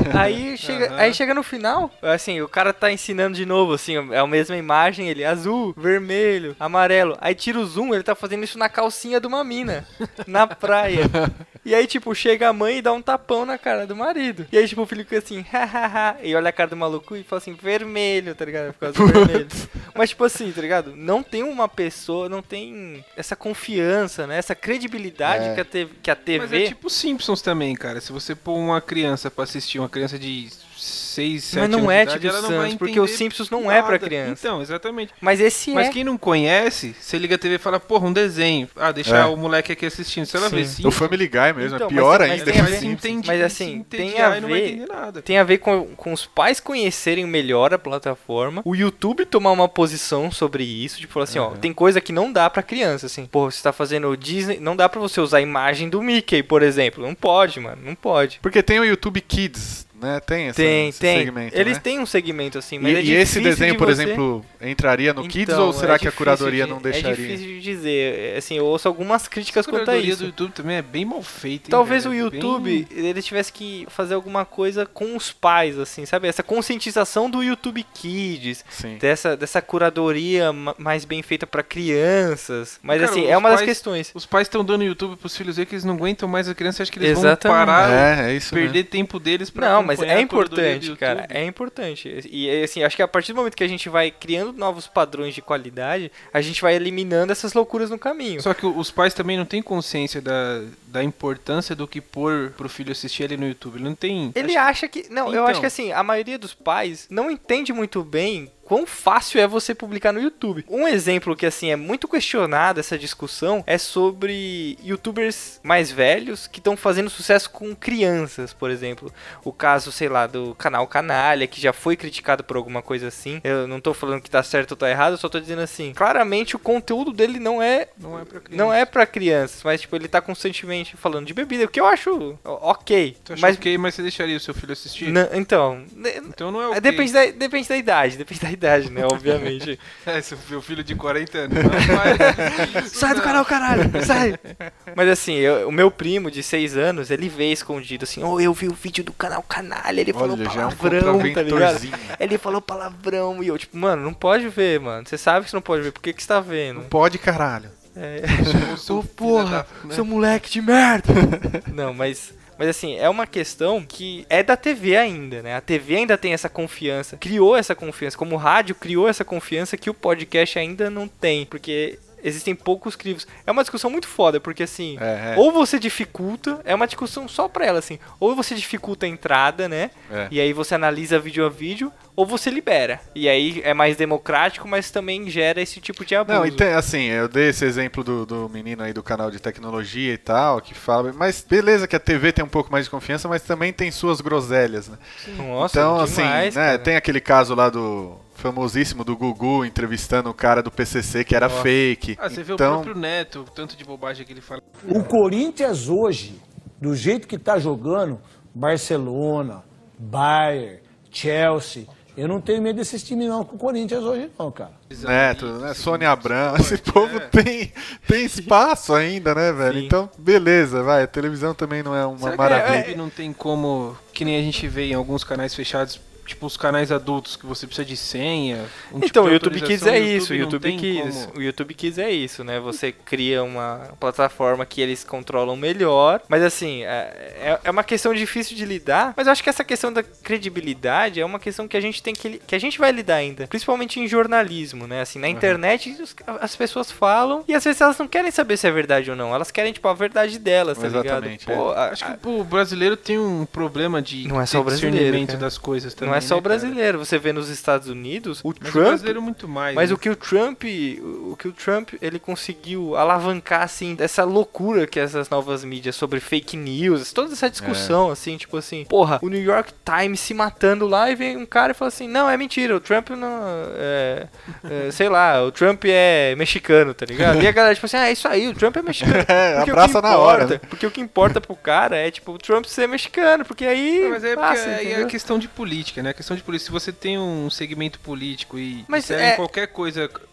Aí chega, Aham. aí chega no final, assim, o cara tá ensinando de novo, assim, é a mesma imagem, ele azul, vermelho, amarelo. Aí tira o zoom, ele tá fazendo isso na calcinha de uma mina, na praia. E aí, tipo, chega a mãe e dá um tapão na cara do marido. E aí, tipo, o filho fica assim, hahaha, e olha a cara do maluco e fala assim, vermelho, tá ligado? Por causa do vermelho. Mas, tipo assim, tá ligado? Não tem uma pessoa, não tem essa confiança, né? Essa credibilidade É. que a T V, que a T V... Mas é tipo Simpsons também, cara. Se você pôr uma criança pra assistir, uma criança de seis, sete Mas não anos é de idade, tipo ela não vai Santos, porque entender os Simpsons não é pra nada. criança. Então, exatamente. Mas esse Mas é... quem não conhece, você liga a T V e fala, porra, um desenho. Ah, deixar É. o moleque aqui assistindo. Se ela Sim. vê O Simpsons, Family Guy mesmo, Então, é pior mas tem- ainda mas que tem a o ver- Simpsons. entende- Mas se assim, entediar tem a e não vai ver- entender nada. Tem a ver com, com os pais conhecerem melhor a plataforma, o YouTube tomar uma posição sobre isso, tipo, falar assim, ó, tem coisa que não dá pra criança, assim. Pô, você tá fazendo Disney, não dá pra você usar a imagem do Mickey, por exemplo. Não pode, mano, não pode. Porque tem o YouTube Kids, né? Tem esse, Tem, esse tem. segmento, Eles né? têm um segmento assim, E, mas é e esse difícil desenho, de por você- exemplo, entraria no Kids Então, ou será é que a difícil curadoria de- não deixaria? É difícil de dizer. Assim, eu ouço algumas críticas A quanto a curadoria isso. do YouTube também é bem mal feita. hein, Talvez velho? o É YouTube, bem- ele tivesse que fazer alguma coisa com os pais, assim, sabe? Essa conscientização do YouTube Kids, Sim. dessa, dessa curadoria ma- mais bem feita pra crianças. Mas, Cara, assim, os é uma das pais- questões. Os pais estão dando YouTube pros filhos ver que eles não aguentam mais a criança, acho que eles Exatamente. vão parar, É, é isso perder mesmo. tempo deles pra Não, mas acompanhar é a curadoria do importante, cara. YouTube. É importante. E, assim, acho que a partir do momento que a gente vai criando novos padrões de qualidade, a gente vai eliminando essas loucuras no caminho. Só que o- os pais também não têm consciência da, da importância do que pôr pro filho assistir ali no YouTube. Ele não tem. Ele acho- acha que. Não, eu Então. acho que assim, a maioria dos pais não entende muito bem quão fácil é você publicar no YouTube. Um exemplo que, assim, é muito questionado essa discussão é sobre youtubers mais velhos que estão fazendo sucesso com crianças, por exemplo. O caso, sei lá, do canal Canalha, que já foi criticado por alguma coisa assim. Eu não tô falando que tá certo ou tá errado, eu só tô dizendo assim, claramente o conteúdo dele não é Não é pra criança. não é pra crianças, mas tipo, ele tá constantemente falando de bebida, o que eu acho ok. Tu acha Mas ok, mas você deixaria o seu filho assistir? Não, então, ne- Então não é é, ok. depende, da, depende da idade, depende da idade, né? Obviamente. É, seu meu filho de quarenta anos. Não faz isso, Sai do não. canal, caralho! Sai! Mas assim, eu- o meu primo de seis anos, ele vê escondido assim, oh, eu vi o vídeo do canal Canalha, ele falou Olha, já é um palavrão, tá ligado? contraventorzinho. Ele falou palavrão e eu, tipo, mano, não pode ver, mano. Você sabe que você não pode ver, por que que você tá vendo? Não pode, caralho. É. Chamou seu Ô, filho porra, da- né? seu moleque de merda! Não, mas... Mas assim, é uma questão que é da T V ainda, né? A T V ainda tem essa confiança, criou essa confiança, como o rádio criou essa confiança que o podcast ainda não tem, porque existem poucos crivos. É uma discussão muito foda, porque assim, É, é. ou você dificulta, é uma discussão só pra ela, assim, ou você dificulta a entrada, né? É. E aí você analisa vídeo a vídeo, ou você libera. E aí é mais democrático, mas também gera esse tipo de abuso. Não, e tem, assim, eu dei esse exemplo do, do menino aí do canal de tecnologia e tal, que fala, mas beleza que a T V tem um pouco mais de confiança, mas também tem suas groselhas, né? Nossa, então, demais, assim, né, cara. tem aquele caso lá do famosíssimo do Gugu entrevistando o cara do P C C que era Nossa. fake. Ah, você vê o então, próprio Neto, o tanto de bobagem que ele fala. O Corinthians hoje, do jeito que tá jogando, Barcelona, Bayern, Chelsea, eu não tenho medo desses times não com o Corinthians hoje não, cara. Neto, né, Sônia Abrão, esse povo tem, tem espaço ainda, né, velho? Sim. Então, beleza, vai, a televisão também não é uma Será maravilha. que é, não tem como, que nem a gente vê em alguns canais fechados, tipo os canais adultos, que você precisa de senha? um tipo Então, o de YouTube Kids autorização, é o isso, o não YouTube tem Kids. como- O YouTube Kids é isso, né? Você cria uma plataforma que eles controlam melhor, mas assim, é, é- é uma questão difícil de lidar, mas eu acho que essa questão da credibilidade é uma questão que a gente tem que, li- que a gente vai lidar ainda, principalmente em jornalismo, né? Assim, na internet os- as pessoas falam e às vezes elas não querem saber se é verdade ou não, elas querem, tipo, a verdade delas, tá Exatamente, ligado? Pô, a- Acho que pô, o brasileiro tem um problema de Não é só o brasileiro, discernimento cara. das coisas também. não é só né, o brasileiro, você vê nos Estados Unidos, o Cara? Mas o Trump brasileiro muito mais. Mas né? o que o Trump, o que o Trump, ele conseguiu alavancar, assim, dessa loucura que essas novas mídias sobre fake news, toda essa discussão, assim, tipo assim, porra, o New York Times se matando lá e vem um cara e fala assim, não, é mentira, o Trump não, é, é, sei lá, o Trump é mexicano, tá ligado? E a galera, tipo assim, ah, é isso aí, o Trump é mexicano. É, Porque o abraça que na hora, importa- né? Porque o que importa pro cara é, tipo, o Trump ser mexicano, porque aí... Não, mas é porque passa, aí é entendeu? a questão de política, né? A questão de política. Se você tem um segmento político e Mas serve é- qualquer coisa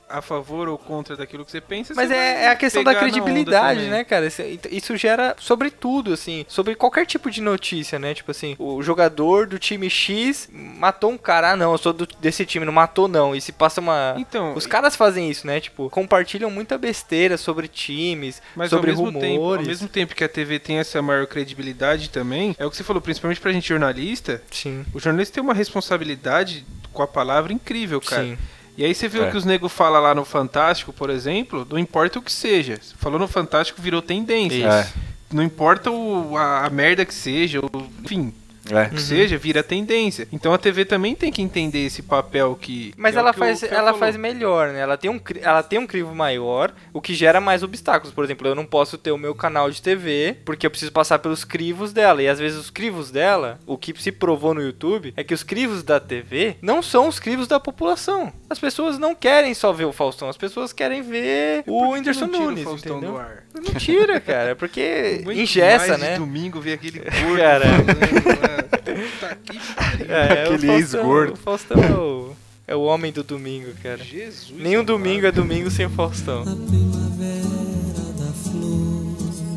a favor ou contra daquilo que você pensa. Mas você é, vai é a questão da pegar na onda credibilidade, também. né, cara? Isso, isso gera sobre tudo, assim, sobre qualquer tipo de notícia, né? Tipo assim, o jogador do time X matou um cara, ah não, eu sou do, desse time, não matou não. E se passa uma... Então, Os caras fazem isso, né? Tipo, compartilham muita besteira sobre times, mas sobre ao mesmo rumores. tempo, ao mesmo tempo que a T V tem essa maior credibilidade também, é o que você falou, principalmente pra gente jornalista, Sim. o jornalista tem uma responsabilidade com a palavra incrível, cara. Sim. E aí você vê É. o que os nego falam lá no Fantástico, por exemplo, não importa o que seja. Você falou no Fantástico, virou tendência. Isso. É. Não importa o, a, a merda que seja, o, enfim, É. o que seja, vira tendência. Então a T V também tem que entender esse papel que... Mas que é o ela que o faz, Fel ela falou. faz melhor, né? Ela tem, um, cri- ela tem um crivo maior, o que gera mais obstáculos. Por exemplo, eu não posso ter o meu canal de T V, porque eu preciso passar pelos crivos dela. E às vezes os crivos dela, o que se provou no YouTube, é que os crivos da T V não são os crivos da população. As pessoas não querem só ver o Faustão, as pessoas querem ver o Por que Whindersson não tira o Nunes, Faustão entendeu? do ar? Não tira, cara, porque Aguento ingessa, mais né? De domingo ver aquele gordo Cara. falando, né? Puta que pariu. É, Aquele o Faustão- ex-gordo. O Faustão é o, é o homem do domingo, cara. Jesus. Nenhum amado. domingo é domingo sem o Faustão. primavera da flor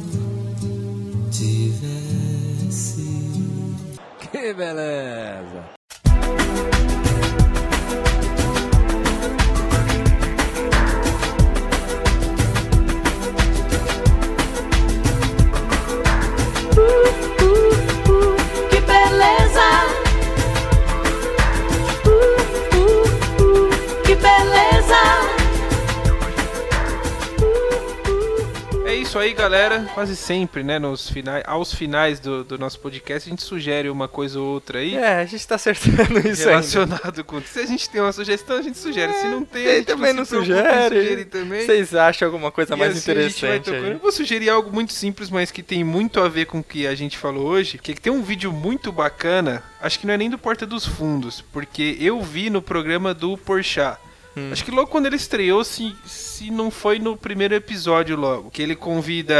tivesse Que beleza. Que beleza! Uh, uh, uh, que beleza! É isso aí, galera. Quase sempre, né, nos finais, aos finais do, do nosso podcast, a gente sugere uma coisa ou outra aí. É, a gente tá acertando isso ainda. Relacionado com... Se a gente tem uma sugestão, a gente sugere. Se não tem, a Tem gente também não não se preocupa em sugere. sugerir também. Vocês acham alguma coisa E mais assim a gente vai interessante tocando. aí? Eu vou sugerir algo muito simples, mas que tem muito a ver com o que a gente falou hoje, que tem um vídeo muito bacana, acho que não é nem do Porta dos Fundos, porque eu vi no programa do Porchat. Hum. Acho que logo quando ele estreou, se, se não foi no primeiro episódio logo, que ele convida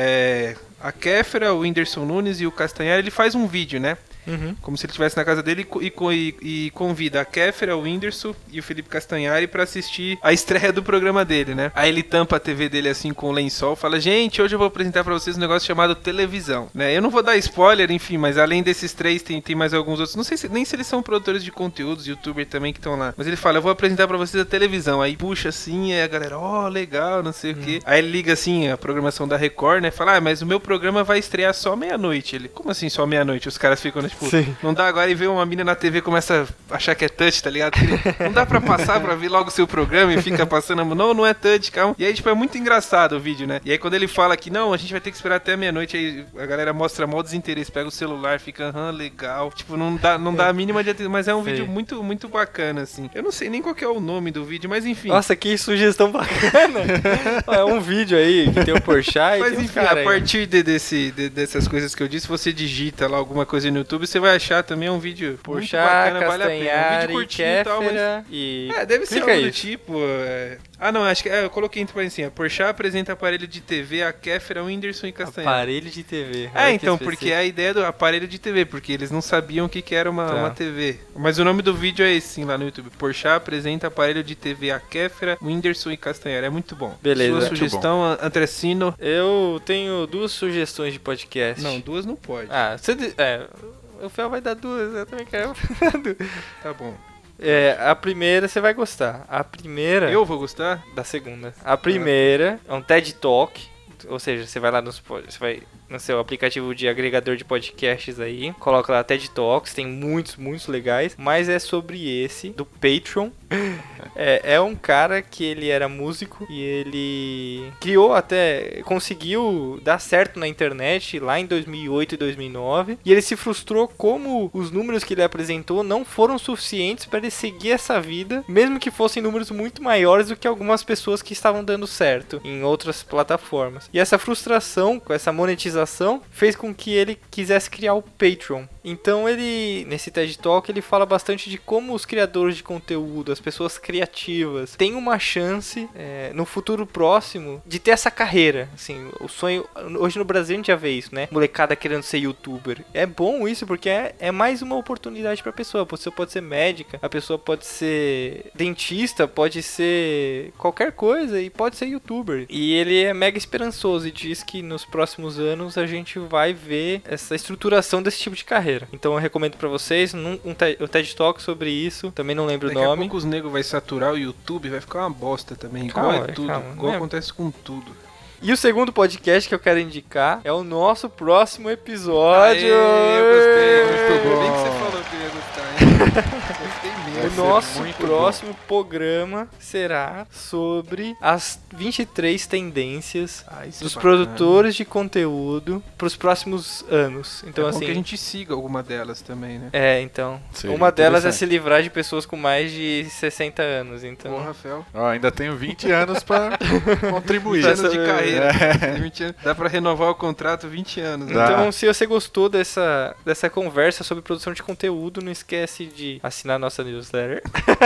é, a Kéfera, o Whindersson Nunes e o Castanhari, ele faz um vídeo, né? Uhum. Como se ele estivesse na casa dele e, co- e- e convida a Kéfera, o Whindersson e o Felipe Castanhari pra assistir a estreia do programa dele, né? Aí ele tampa a T V dele assim com o lençol e fala: gente, hoje eu vou apresentar pra vocês um negócio chamado televisão, né? Eu não vou dar spoiler, enfim, mas além desses três tem, tem mais alguns outros. Não sei se, nem se eles são produtores de conteúdos, youtubers também que estão lá. Mas ele fala: eu vou apresentar pra vocês a televisão. Aí puxa assim, aí a galera, ó, oh, legal, não sei hum. o quê. Aí ele liga assim a programação da Record, né? Fala: ah, mas o meu programa vai estrear só meia-noite. Ele: como assim só meia-noite? Os caras ficam, né, tipo, Sim. não dá agora e vê uma mina na T V e começa a achar que é touch, tá ligado? Não dá pra passar pra ver logo o seu programa e fica passando, não, não é touch, calma. E aí, tipo, é muito engraçado o vídeo, né? E aí quando ele fala que não, a gente vai ter que esperar até meia-noite, aí a galera mostra mó desinteresse, pega o celular, fica, aham, legal. Tipo, não dá, não dá a mínima de atenção, mas é um Sim. vídeo muito, muito bacana, assim. Eu não sei nem qual que é o nome do vídeo, mas enfim. Nossa, que sugestão bacana. É um vídeo aí que tem o Porchat e Mas tem uns enfim, cara a aí. partir de, desse, de- dessas coisas que eu disse, você digita lá alguma coisa no YouTube, você vai achar também um vídeo muito Porchat, bacana, vale a pena. Um vídeo Castanhari, curtinho e tal, mas... Kéfera e... É, deve ser Clica algo do isso. tipo... é, Ah, não, acho que... é, eu coloquei entre parênteses assim, Porchat apresenta aparelho de T V a Kéfera, Whindersson e Castanhari. Aparelho de T V. É, então, porque é a ideia do aparelho de T V, porque eles não sabiam o que, que era uma, Tá. uma T V. Mas o nome do vídeo é esse, sim, lá no YouTube. Porchat apresenta aparelho de T V a Kéfera, Whindersson e Castanhari. É muito bom. Beleza. Sua Muito sugestão, Andressino... Eu tenho duas sugestões de podcast. Não, duas não pode. Ah, você... de- É, o Fel vai dar duas, eu também quero. Tá bom. É, a primeira você vai gostar. A primeira... Eu vou gostar? Da segunda. A primeira é um TED Talk, ou seja, você vai lá nos, você vai no seu aplicativo de agregador de podcasts aí, coloca lá TED Talks, tem muitos, muitos legais, mas é sobre esse, do Patreon. É, é um cara que ele era músico e ele criou até, conseguiu dar certo na internet lá em dois mil e oito e dois mil e nove, e ele se frustrou como os números que ele apresentou não foram suficientes para ele seguir essa vida, mesmo que fossem números muito maiores do que algumas pessoas que estavam dando certo em outras plataformas. E essa frustração com essa monetização fez com que ele quisesse criar o Patreon. Então ele, nesse TED Talk, ele fala bastante de como os criadores de conteúdo, as pessoas criativas, têm uma chance é, no futuro próximo de ter essa carreira. Assim, o sonho, hoje no Brasil a gente já vê isso, né? Molecada querendo ser youtuber. É bom isso porque é, é mais uma oportunidade pra pessoa. A pessoa pode ser médica, a pessoa pode ser dentista, pode ser qualquer coisa e pode ser youtuber. E ele é mega esperançoso e diz que nos próximos anos a gente vai ver essa estruturação desse tipo de carreira. Então eu recomendo pra vocês um, um, te, um TED Talk sobre isso. Também não lembro Daqui o nome. Daqui a pouco os negros vai saturar o YouTube, vai ficar uma bosta também. Igual Calma, é tudo, calma, igual né? acontece com tudo. E o segundo podcast que eu quero indicar é o nosso próximo episódio. Aê, eu gostei, muito bom. Bem que você falou que eu ia gostar, hein? Gostei mesmo. O nosso próximo bom. programa será sobre as vinte e três tendências ah, dos é produtores de conteúdo para os próximos anos. Então, é bom assim, que a gente siga alguma delas também, né? É, então. Seria uma delas é se livrar de pessoas com mais de sessenta anos. Então, Bom, Rafael. Ó, ainda tenho vinte anos pra contribuir. vinte anos de carreira. É. vinte anos. Dá pra renovar o contrato vinte anos. Né? Então, se você gostou dessa, dessa conversa sobre produção de conteúdo, não esquece de assinar nossa newsletter.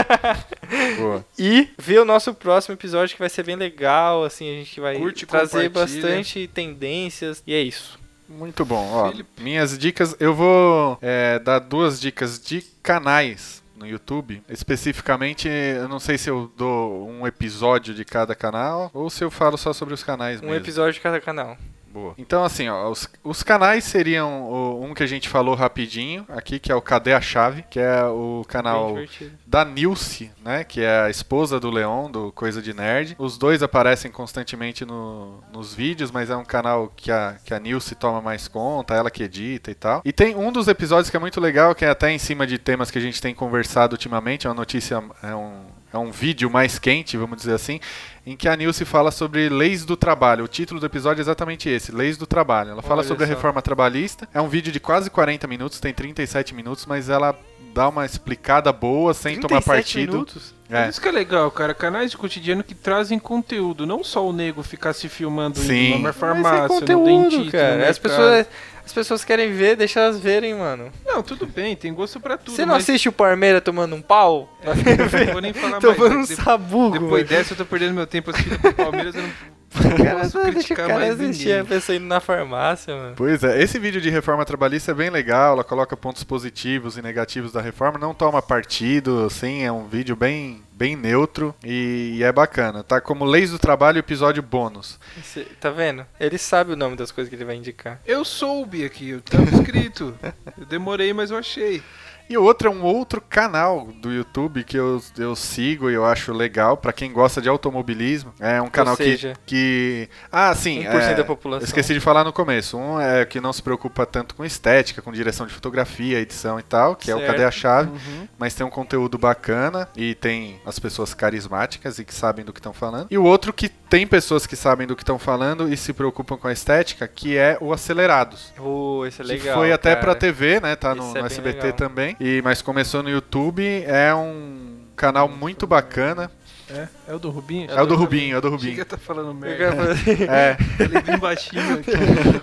Boa. E ver o nosso próximo episódio, que vai ser bem legal. Assim, a gente vai Curte, trazer bastante tendências. E é isso. Muito bom. Ó, Felipe. minhas dicas, eu vou é, dar duas dicas de canais no YouTube. Especificamente, eu não sei se eu dou um episódio de cada canal ou se eu falo só sobre os canais Um mesmo. episódio de cada canal. Boa. Então, assim, ó, os, os canais seriam o, um que a gente falou rapidinho aqui, que é o Cadê a Chave, que é o canal da Nilce, né, que é a esposa do Leon, do Coisa de Nerd. Os dois aparecem constantemente no, nos vídeos, mas é um canal que a, que a Nilce toma mais conta, ela que edita e tal. E tem um dos episódios que é muito legal, que é até em cima de temas que a gente tem conversado ultimamente, é uma notícia, é um... É um vídeo mais quente, vamos dizer assim, em que a Nilce fala sobre leis do trabalho. O título do episódio é exatamente esse, leis do trabalho. Ela fala Olha sobre só. a reforma trabalhista. É um vídeo de quase quarenta minutos, tem trinta e sete minutos, mas ela dá uma explicada boa, sem tomar partido. Minutos? É. Isso que é legal, cara. Canais de cotidiano que trazem conteúdo. Não só o nego ficar se filmando Sim. numa Mas farmácia, é conteúdo, no dentista, cara. no As pessoas, as pessoas querem ver, deixa elas verem, mano. Não, tudo bem, tem gosto pra tudo. Você não mas... assiste o Parmeira tomando um pau? É, não vou nem falar mais. Tomando um né? De- sabugo. Depois mano. dessa eu tô perdendo meu tempo assistindo o Palmeiras, eu não Cara, posso deixa o criticar cara mais assistir a ninguém. pessoa indo na farmácia, mano. Pois é, esse vídeo de reforma trabalhista é bem legal, ela coloca pontos positivos e negativos da reforma, não toma partido, assim, é um vídeo bem, bem neutro e, e é bacana, tá? Como Leis do Trabalho, episódio bônus. Cê, tá vendo? Ele sabe o nome das coisas que ele vai indicar. Eu soube aqui, eu tava escrito. Eu demorei, mas eu achei. E o outro é um outro canal do YouTube que eu, eu sigo e eu acho legal, pra quem gosta de automobilismo. É um canal que, seja, que... Ah, sim, um por cento é, da população. esqueci de falar no começo. Um é que não se preocupa tanto com estética, com direção de fotografia, edição e tal, que é o Certo. Cadê a Chave, Uhum. mas tem um conteúdo bacana e tem as pessoas carismáticas e que sabem do que estão falando. E o outro que tem pessoas que sabem do que estão falando e se preocupam com a estética, que é o Acelerados. Oh, esse é Que legal, foi até cara. pra T V, né? Tá Esse no, é no bem S B T legal. também. E, mas começou no YouTube. É um canal muito bacana. É, é o do Rubinho? É o do Rubinho, é o do Rubinho. Chega, tá falando Eu merda. quero fazer- É, Falei bem baixinho aqui.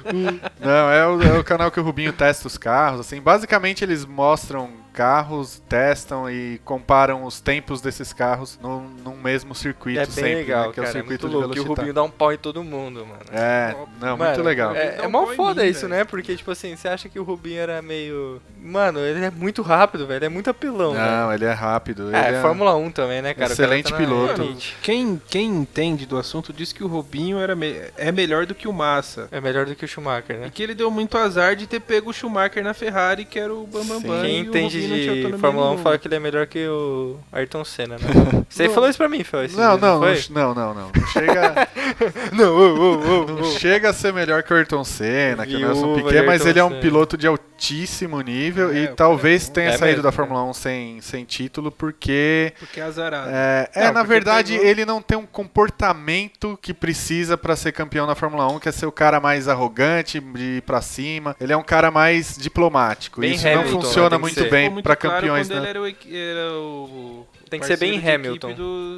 não, é o, é o canal que o Rubinho testa os carros. Assim, basicamente eles mostram carros, testam e comparam os tempos desses carros num, num mesmo circuito É bem sempre, legal, né? Que é o cara. É circuito muito de louco. Que o Velocitar. Rubinho dá um pau em todo mundo, mano. É, não, Mano, muito legal. É, Dá é um mó pau em foda mim, isso, velho. né? Porque, tipo assim, você acha que o Rubinho era meio... Mano, ele é muito rápido, velho. É muito apelão, velho. Não, ele é rápido. É, ele é Fórmula um também, né, cara? O cara excelente tá na piloto. elite. Quem, quem entende do assunto diz que o Rubinho era me- é melhor do que o Massa. É melhor do que o Schumacher, E né? que ele deu muito azar de ter pego o Schumacher na Ferrari, que era o Bambam Bam. Quem e o entende Rubinho não tinha de autonomia Fórmula um nenhuma. fala que ele é melhor que o Ayrton Senna, né? Você Não. falou isso pra mim, Fel. esses Não, dias, não, foi? não, não, não. Não chega, Não, ô, ô, ô, não ô. chega a ser melhor que o Ayrton Senna, que o Viúva Nelson de Piquet, mas Ayrton ele é um Senna. piloto de altíssimo nível É, e o talvez cara é bom. tenha É saído mesmo, da né? Fórmula um sem, sem título porque Porque é azarado. é, é, Não, na porque verdade pegou- ele não tem um comportamento que precisa pra ser campeão na Fórmula um, que é ser o cara mais arrogante, de ir pra cima. Ele é um cara mais diplomático. Bem Isso Hamilton, não né? funciona Tem que muito ser. bem Ficou muito pra claro campeões, quando né? ele era o, equi- era o Tem que ser bem parceiro de Hamilton. equipe do-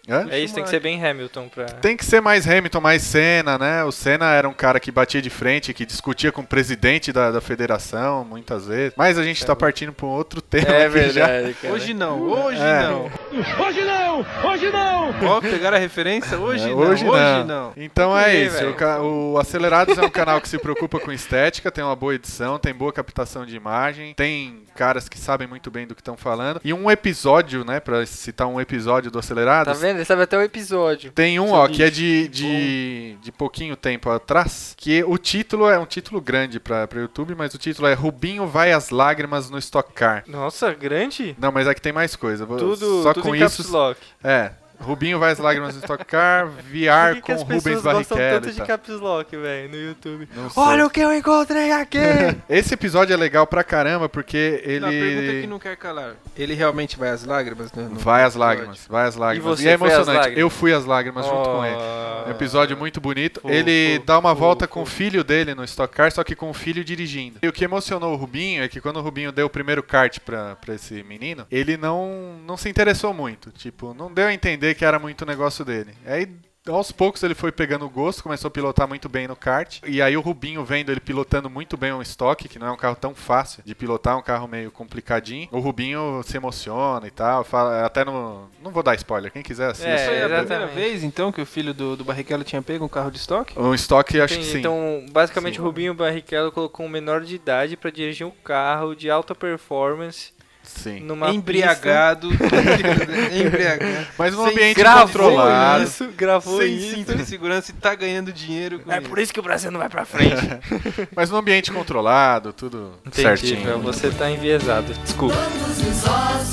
Hã? É isso, tem que ser bem Hamilton pra... Tem que ser mais Hamilton, mais Senna, né? O Senna era um cara que batia de frente, que discutia com o presidente da, da federação, muitas vezes. Mas a gente é, tá partindo pra um outro tema. É aqui verdade, já. cara. Hoje não, hoje É. não. Hoje não! Hoje não! Ó, pegaram a referência? Hoje É, não, hoje hoje não. não. Então Por é quê, isso. velho? O, ca- o Acelerados é um canal que se preocupa com estética, tem uma boa edição, tem boa captação de imagem, tem caras que sabem muito bem do que estão falando. E um episódio, né, pra citar um episódio do Tá Acelerados, vendo? Ele sabe até o episódio. tem um, Seu ó, que é lixo. de, de, de pouquinho tempo atrás, que o título é um título grande pra, pra YouTube, mas o título é Rubinho vai às lágrimas no Stock Car. Nossa, grande? Não, mas aqui tem mais coisa. Vou- Tudo, Só tudo com em caps isso. lock. É. Rubinho vai às lágrimas no Stock Car, V R Por que que com as Rubens pessoas gostam Barrichello. tanto e de tal. caps lock, velho, no YouTube? Não sei. Olha o que eu encontrei aqui! Esse episódio é legal pra caramba porque ele. Não, a pergunta que não quer calar. Ele realmente vai às lágrimas? No, no Vai às episódio? lágrimas, vai às lágrimas. você E é foi às emocionante. lágrimas? Eu fui às lágrimas junto com ele. Oh. É um episódio muito bonito. Fofo, ele dá uma fofo. volta com o filho dele no Stock Car, só que com o filho dirigindo. E o que emocionou o Rubinho é que quando o Rubinho deu o primeiro kart pra, pra esse menino, ele não, não se interessou muito. Tipo, não deu a entender que era muito o negócio dele. Aí aos poucos ele foi pegando o gosto, começou a pilotar muito bem no kart. E aí o Rubinho vendo ele pilotando muito bem um Stock, que não é um carro tão fácil de pilotar, é um carro meio complicadinho. O Rubinho se emociona e tal, fala, até no... Não vou dar spoiler, quem quiser assiste. É, Foi a primeira exatamente. vez, então, que o filho do, do Barrichello tinha pego um carro de estoque? Um Stock, acho Entendi. que sim. Então, basicamente, Sim. o Rubinho Barrichello colocou um menor de idade pra dirigir um carro de alta performance Sim. numa Embriagado. Embriagado. Mas num Sem- ambiente Gravou controlado. isso, gravou Sem isso. cinto de segurança e tá ganhando dinheiro com É isso. por isso que o Brasil não vai pra frente. Mas num ambiente controlado, tudo Entendi, certinho. Fel, você tá enviesado. Desculpa. Todos os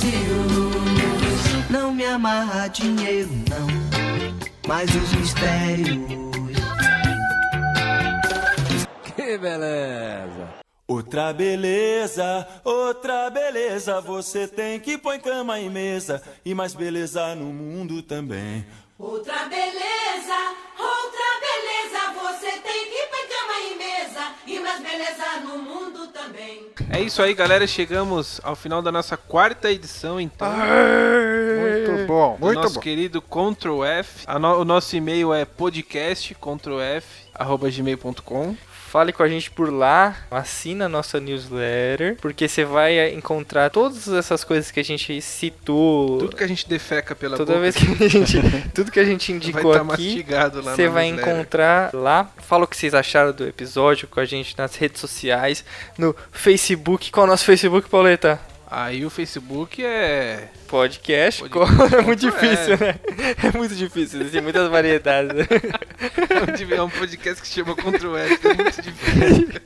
ócios, não me amarra a dinheiro, não, mas os mistérios. Que beleza! Outra beleza, outra beleza, você tem que põe cama e mesa e mais beleza no mundo também. Outra beleza, outra beleza, você tem que pôr cama e mesa e mais beleza no mundo também. É isso aí, galera. Chegamos ao final da nossa quarta edição, então. Muito bom, do muito nosso bom. querido Control F. A no- o nosso e-mail é podcast control f arroba gmail ponto com. Fale com a gente por lá, assina a nossa newsletter, porque você vai encontrar todas essas coisas que a gente citou. Tudo que a gente defeca pela Toda boca vez que a gente, tudo que a gente vai indicou estar aqui, mastigado lá você na vai newsletter. encontrar lá. Fala o que vocês acharam do episódio com a gente nas redes sociais, no Facebook. Qual é o nosso Facebook, Pauleta? Aí o Facebook é... Podcast. Podcast. É muito difícil, né? É muito difícil, existem muitas variedades. é um podcast que chama Control F, é muito difícil.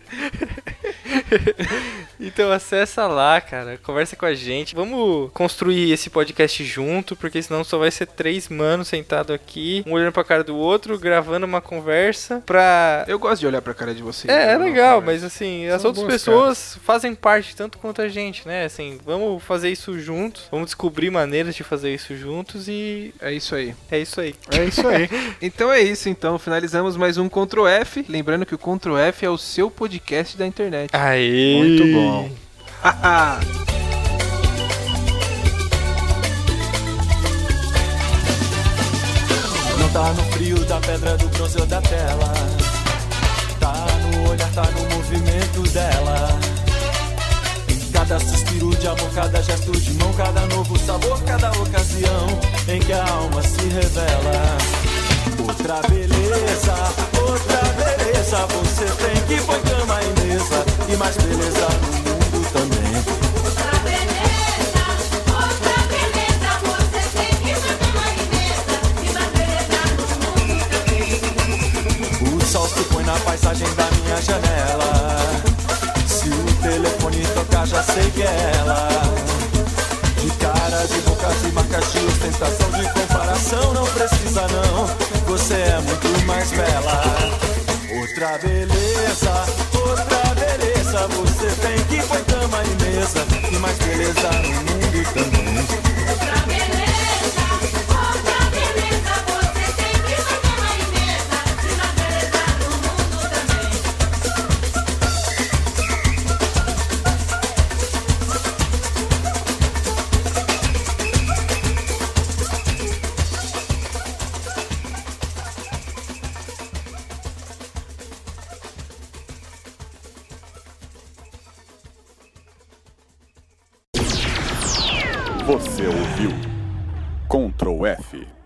Então acessa lá, cara, conversa com a gente. Vamos construir esse podcast junto, porque senão só vai ser três manos sentados aqui, um olhando pra cara do outro, gravando uma conversa pra... Eu gosto de olhar pra cara de vocês. É, é né? legal, Não, mas assim, as São outras boas pessoas fazem parte tanto quanto a gente, né? Assim, vamos fazer isso juntos, vamos descobrir maneiras de fazer isso juntos e É isso aí. é isso aí. É isso aí. Então é isso, então. Finalizamos mais um Control F. Lembrando que o Control F é o seu podcast da internet. Aê! Muito bom. Não tá no frio da pedra, do bronze ou da tela, tá no olhar, tá no movimento dela. Cada suspiro de amor, cada gesto de mão, cada novo sabor, cada ocasião em que a alma se revela. Outra beleza, outra beleza, você tem que pôr cama e mesa e mais beleza no mundo também. Outra beleza, outra beleza, você tem que pôr cama e mesa e mais beleza no mundo também. O sol se põe na paisagem da minha janela. Se o telefone tocar, já sei que é ela. De cara, de boca, de marcas, de ostentação, de comparação, não precisa não. Você é muito mais bela. Outra beleza, outra beleza, você tem que pôr cama e mesa e mais beleza no mundo também. Outra beleza, outra beleza, você tem que pôr cama e mesa e mais beleza no mundo também. Você ouviu Control F.